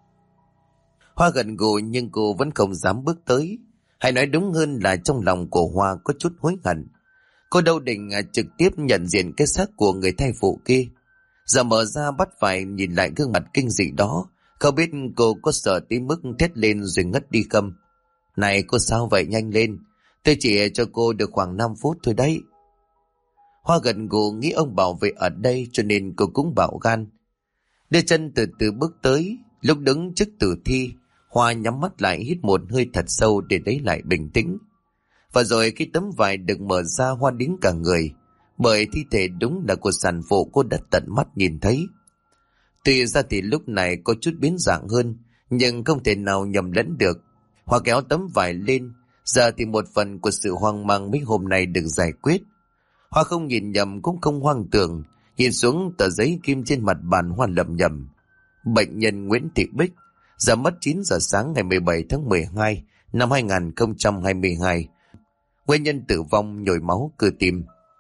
Hoa gật gù nhưng cô vẫn không dám bước tới. Hay nói đúng hơn là trong lòng của Hoa có chút hối hận. Cô đâu định trực tiếp nhận diện cái xác của người thai phụ kia. Giờ mở ra bắt phải nhìn lại gương mặt kinh dị đó. Không biết cô có sợ tới mức thét lên rồi ngất đi không? Này cô sao vậy, nhanh lên. Tôi chỉ cho cô được khoảng 5 phút thôi đấy. Hoa gật gù nghĩ ông bảo vệ ở đây cho nên cô cũng bạo gan. Đưa chân từ từ bước tới. Lúc đứng trước tử thi, Hoa nhắm mắt lại hít một hơi thật sâu để lấy lại bình tĩnh. Và rồi khi tấm vải được mở ra, Hoa đứng cả người. Bởi thi thể đúng là của sản phụ cô đã tận mắt nhìn thấy. Tuy ra thì lúc này có chút biến dạng hơn, nhưng không thể nào nhầm lẫn được. Hoa kéo tấm vải lên, giờ thì một phần của sự hoang mang mấy hôm nay được giải quyết. Hoa không nhìn nhầm cũng không hoang tưởng, nhìn xuống tờ giấy kim trên mặt bàn, Hoa lẩm nhẩm. Bệnh nhân Nguyễn Thị Bích, giờ mất 9 giờ sáng ngày 17 tháng 12 năm 2022. Nguyên nhân tử vong nhồi máu cơ tim.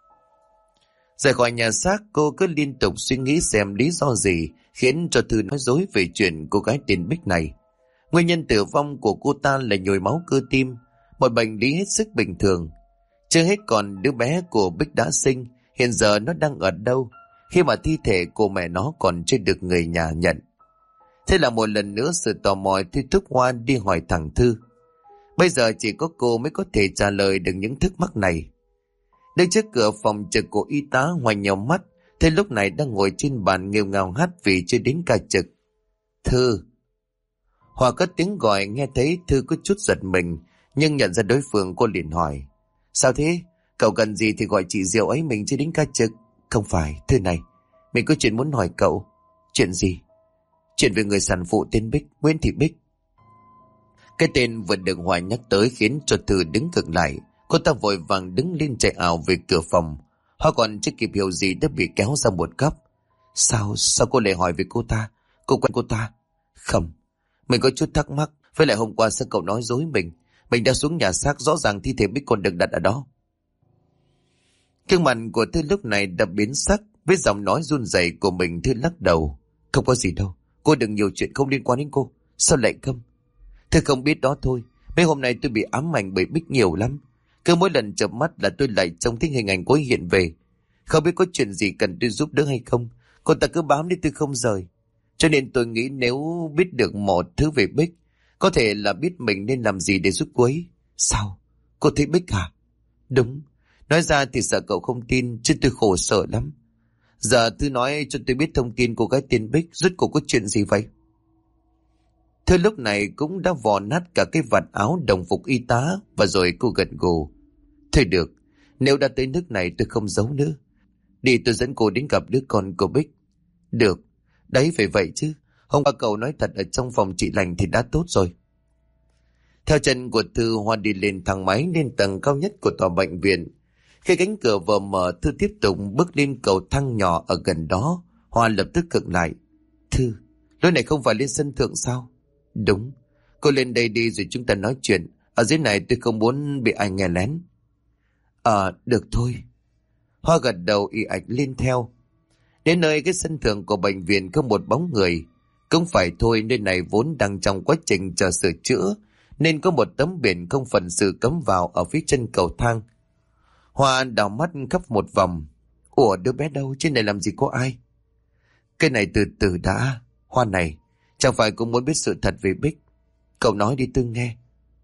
Rời khỏi nhà xác, cô cứ liên tục suy nghĩ xem lý do gì khiến cho Thư nói dối về chuyện cô gái tên Bích này. Nguyên nhân tử vong của cô ta là nhồi máu cơ tim, một bệnh lý hết sức bình thường. Chưa hết còn đứa bé của Bích đã sinh, hiện giờ nó đang ở đâu, khi mà thi thể của mẹ nó còn chưa được người nhà nhận. Thế là một lần nữa sự tò mò thôi thúc Hoa đi hỏi thằng Thư. Bây giờ chỉ có cô mới có thể trả lời được những thắc mắc này. Đứng trước cửa phòng trực của y tá, Hoa nhíu mắt, thấy lúc này đang ngồi trên bàn nghêu ngao hát vì chưa đến ca trực. Thư. Hoa cất tiếng gọi, nghe thấy Thư có chút giật mình, nhưng nhận ra đối phương cô liền hỏi. Sao thế? Cậu cần gì thì gọi chị Diệu ấy, mình chưa đến ca trực. Không phải, Thư này, mình có chuyện muốn hỏi cậu. Chuyện gì? Chuyện về người sản phụ tên Bích, Nguyễn Thị Bích. Cái tên vừa được Hoa nhắc tới khiến cho Thư đứng cực lại. Cô ta vội vàng đứng lên chạy ảo về cửa phòng. Hoa còn chưa kịp hiểu gì đã bị kéo ra một góc. Sao cô lại hỏi về cô ta? Cô quen cô ta? Không, mình có chút thắc mắc. Với lại hôm qua sao cậu nói dối mình? Mình đã xuống nhà xác, rõ ràng thi thể Bích còn được đặt ở đó. Gương mặt của Thư lúc này đã biến sắc. Với giọng nói run rẩy của mình, Thư lắc đầu. Không có gì đâu, cô đừng nhiều chuyện không liên quan đến cô. Sao lại không? Thư không biết đó thôi. Mấy hôm nay tôi bị ám ảnh bởi Bích nhiều lắm. Cứ mỗi lần chợp mắt là tôi lại trông thấy hình ảnh cô ấy hiện về. Không biết có chuyện gì cần tôi giúp đỡ hay không, cô ta cứ bám đi tôi không rời. Cho nên tôi nghĩ nếu biết được một thứ về Bích, có thể là biết mình nên làm gì để giúp cô ấy. Sao? Cô thấy Bích hả? Đúng. Nói ra thì sợ cậu không tin, chứ tôi khổ sở lắm. Giờ Thư nói cho tôi biết thông tin cô gái tên Bích rốt cuộc có chuyện gì vậy? Thư lúc này cũng đã vò nát cả cái vạt áo đồng phục y tá và rồi cô gật gù. Thôi được, nếu đã tới nước này tôi không giấu nữa. Đi tôi dẫn cô đến gặp đứa con của Bích. Được, đấy phải vậy chứ. Hôm qua cậu nói thật ở trong phòng chị lành thì đã tốt rồi. Theo chân của Thư, Hoa đi lên thang máy lên tầng cao nhất của tòa bệnh viện. Khi cánh cửa vừa mở, Thư tiếp tục bước lên cầu thang nhỏ ở gần đó. Hoa lập tức khựng lại. Thư, lối này không phải lên sân thượng sao? Đúng, cô lên đây đi rồi chúng ta nói chuyện. Ở dưới này tôi không muốn bị ai nghe lén. Được thôi. Hoa gật đầu ì ạch lên theo. Đến nơi cái sân thượng của bệnh viện không một bóng người. Cũng phải thôi, nơi này vốn đang trong quá trình chờ sửa chữa, nên có một tấm biển không phận sự cấm vào ở phía chân cầu thang. Hoa đảo mắt khắp một vòng. Ủa, đứa bé đâu? Trên này làm gì có ai? Cái này từ từ đã. Hoa này, chẳng phải cũng muốn biết sự thật về Bích? Cậu nói đi tôi nghe.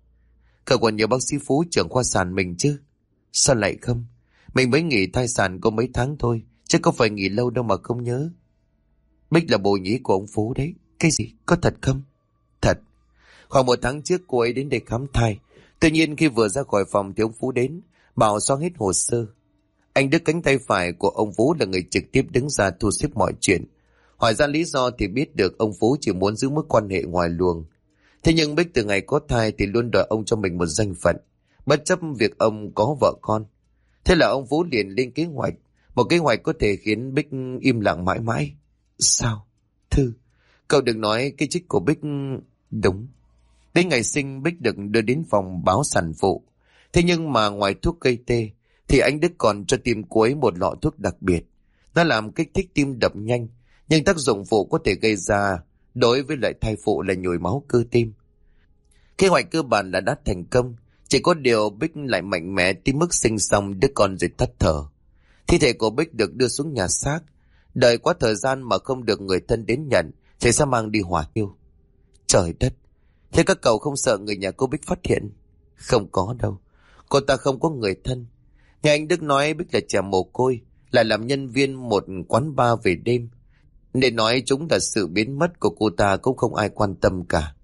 Cậu còn nhớ bác sĩ Phú, trưởng khoa sản mình chứ? Sao lại không? Mình mới nghỉ thai sản có mấy tháng thôi, chứ có phải nghỉ lâu đâu mà không nhớ. Bích là bồ nhí của ông Phú đấy. Cái gì? Có thật không? Thật. Khoảng 1 tháng trước cô ấy đến đây khám thai. Tuy nhiên khi vừa ra khỏi phòng thì ông Phú đến, bảo xóa hết hồ sơ. Anh Đức, cánh tay phải của ông Phú, là người trực tiếp đứng ra thu xếp mọi chuyện. Hỏi ra lý do thì biết được ông Phú chỉ muốn giữ mối quan hệ ngoài luồng. Thế nhưng Bích từ ngày có thai thì luôn đòi ông cho mình một danh phận, bất chấp việc ông có vợ con. Thế là ông Phú liền lên kế hoạch, một kế hoạch có thể khiến Bích im lặng mãi mãi. Sao? Thư, cậu đừng nói cái trích của Bích. Đúng. Đến ngày sinh, Bích được đưa đến phòng báo sản phụ. Thế nhưng mà ngoài thuốc gây tê thì anh Đức còn cho tim cô ấy một lọ thuốc đặc biệt. Nó làm kích thích tim đập nhanh, nhưng tác dụng phụ có thể gây ra đối với loại thai phụ là nhồi máu cơ tim. Kế hoạch cơ bản là đã thành công, chỉ có điều Bích lại mạnh mẽ tới mức sinh xong đứa con rồi tắt thở. Thi thể của Bích được đưa xuống nhà xác. Đợi quá thời gian mà không được người thân đến nhận thì sẽ mang đi hỏa thiêu. Trời đất, thế các cậu không sợ người nhà cô Bích phát hiện? Không có đâu, cô ta không có người thân. Nghe anh Đức nói Bích là trẻ mồ côi, lại làm nhân viên một quán bar về đêm, nên nói chúng là sự biến mất của cô ta cũng không ai quan tâm cả.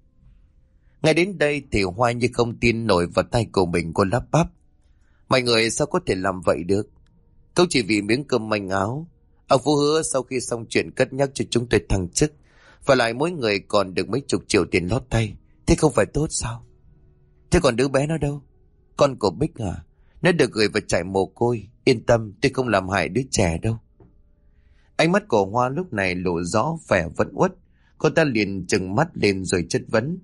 Ngay đến đây thì Hoa như không tin nổi vào tay của mình, cô lắp bắp. Mọi người sao có thể làm vậy được? Câu chỉ vì miếng cơm manh áo. Ông Phú hứa sau khi xong chuyện cất nhắc cho chúng tôi thăng chức, và lại mỗi người còn được mấy chục triệu tiền lót tay. Thế không phải tốt sao? Thế còn đứa bé nó đâu? Con của Bích à? Nó được gửi vào trại mồ côi. Yên tâm, tôi không làm hại đứa trẻ đâu. Ánh mắt của Hoa lúc này lộ rõ vẻ vẫn uất. Cô ta liền trừng mắt lên rồi chất vấn.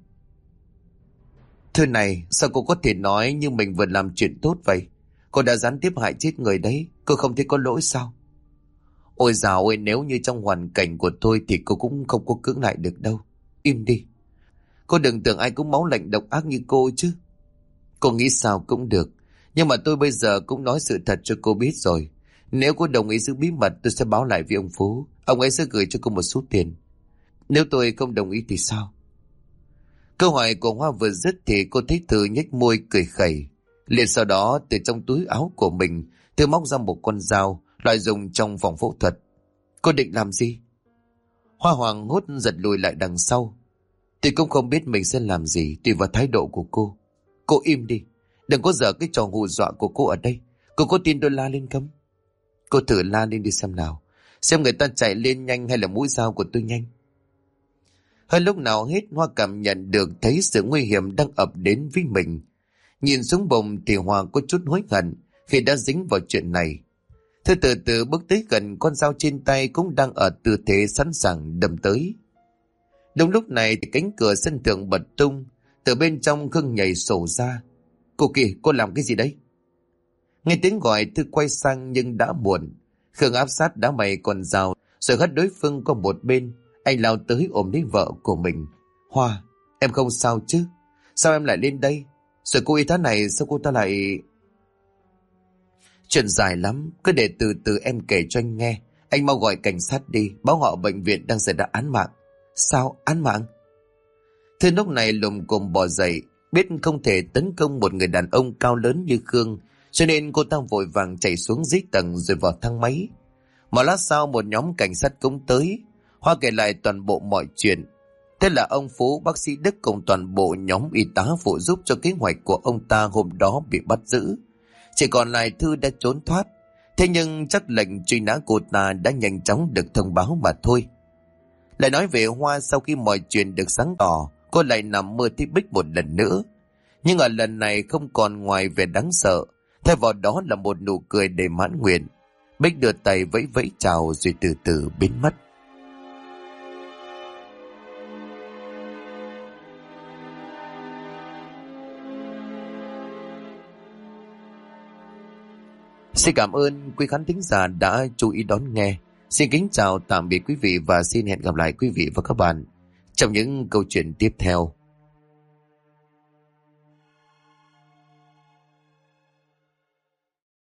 Thưa này, sao cô có thể nói như mình vừa làm chuyện tốt vậy? Cô đã gián tiếp hại chết người đấy, cô không thấy có lỗi sao? Ôi dào ơi, nếu như trong hoàn cảnh của tôi thì cô cũng không có cưỡng lại được đâu. Im đi. Cô đừng tưởng ai cũng máu lạnh độc ác như cô chứ. Cô nghĩ sao cũng được, nhưng mà tôi bây giờ cũng nói sự thật cho cô biết rồi. Nếu cô đồng ý giữ bí mật, tôi sẽ báo lại với ông Phú. Ông ấy sẽ gửi cho cô một số tiền. Nếu tôi không đồng ý thì sao? Câu hỏi của Hoa vừa dứt thì cô thấy Thư nhếch môi cười khẩy. Liền sau đó từ trong túi áo của mình, Thư móc ra một con dao loại dùng trong phòng phẫu thuật. Cô định làm gì? Hoa hoảng hốt giật lùi lại đằng sau. Tôi cũng không biết mình sẽ làm gì, tùy vào thái độ của cô. Cô im đi, đừng có dở cái trò hù dọa của cô ở đây. Cô có tin tôi la lên không? Cô thử la lên đi xem nào, xem người ta chạy lên nhanh hay là mũi dao của tôi nhanh. Hơn lúc nào hết, Hoa cảm nhận được thấy sự nguy hiểm đang ập đến với mình. Nhìn xuống bụng thì Hoa có chút hối hận khi đã dính vào chuyện này. Thư từ từ bước tới gần, con dao trên tay cũng đang ở tư thế sẵn sàng đâm tới. Đúng lúc này thì cánh cửa sân thượng bật tung, từ bên trong Khương nhảy sổ ra. Cô kìa, cô làm cái gì đấy? Nghe tiếng gọi, Thư quay sang nhưng đã muộn. Khương áp sát đá mày con dao rồi hất đối phương qua một bên. Anh lao tới ôm lấy vợ của mình. Hoa, em không sao chứ? Sao em lại lên đây? Rồi cô y tá này sao cô ta lại... Chuyện dài lắm, cứ để từ từ em kể cho anh nghe. Anh mau gọi cảnh sát đi, báo họ bệnh viện đang xảy ra án mạng. Sao án mạng? Thư lúc này lùm cùm bò dậy, biết không thể tấn công một người đàn ông cao lớn như Khương, cho nên cô ta vội vàng chạy xuống dưới tầng rồi vào thang máy. Một lát sau một nhóm cảnh sát cũng tới. Hoa kể lại toàn bộ mọi chuyện. Thế là ông Phú, bác sĩ Đức cùng toàn bộ nhóm y tá phụ giúp cho kế hoạch của ông ta hôm đó bị bắt giữ. Chỉ còn lại Thư đã trốn thoát. Thế nhưng chắc lệnh truy nã cô ta đã nhanh chóng được thông báo mà thôi. Lại nói về Hoa, sau khi mọi chuyện được sáng tỏ, cô lại nằm mơ thấy Bích một lần nữa. Nhưng ở lần này không còn ngoài vẻ đáng sợ, thay vào đó là một nụ cười đầy mãn nguyện. Bích đưa tay vẫy vẫy chào rồi từ từ biến mất. Xin cảm ơn quý khán thính giả đã chú ý đón nghe. Xin kính chào tạm biệt quý vị và xin hẹn gặp lại quý vị và các bạn trong những câu chuyện tiếp theo.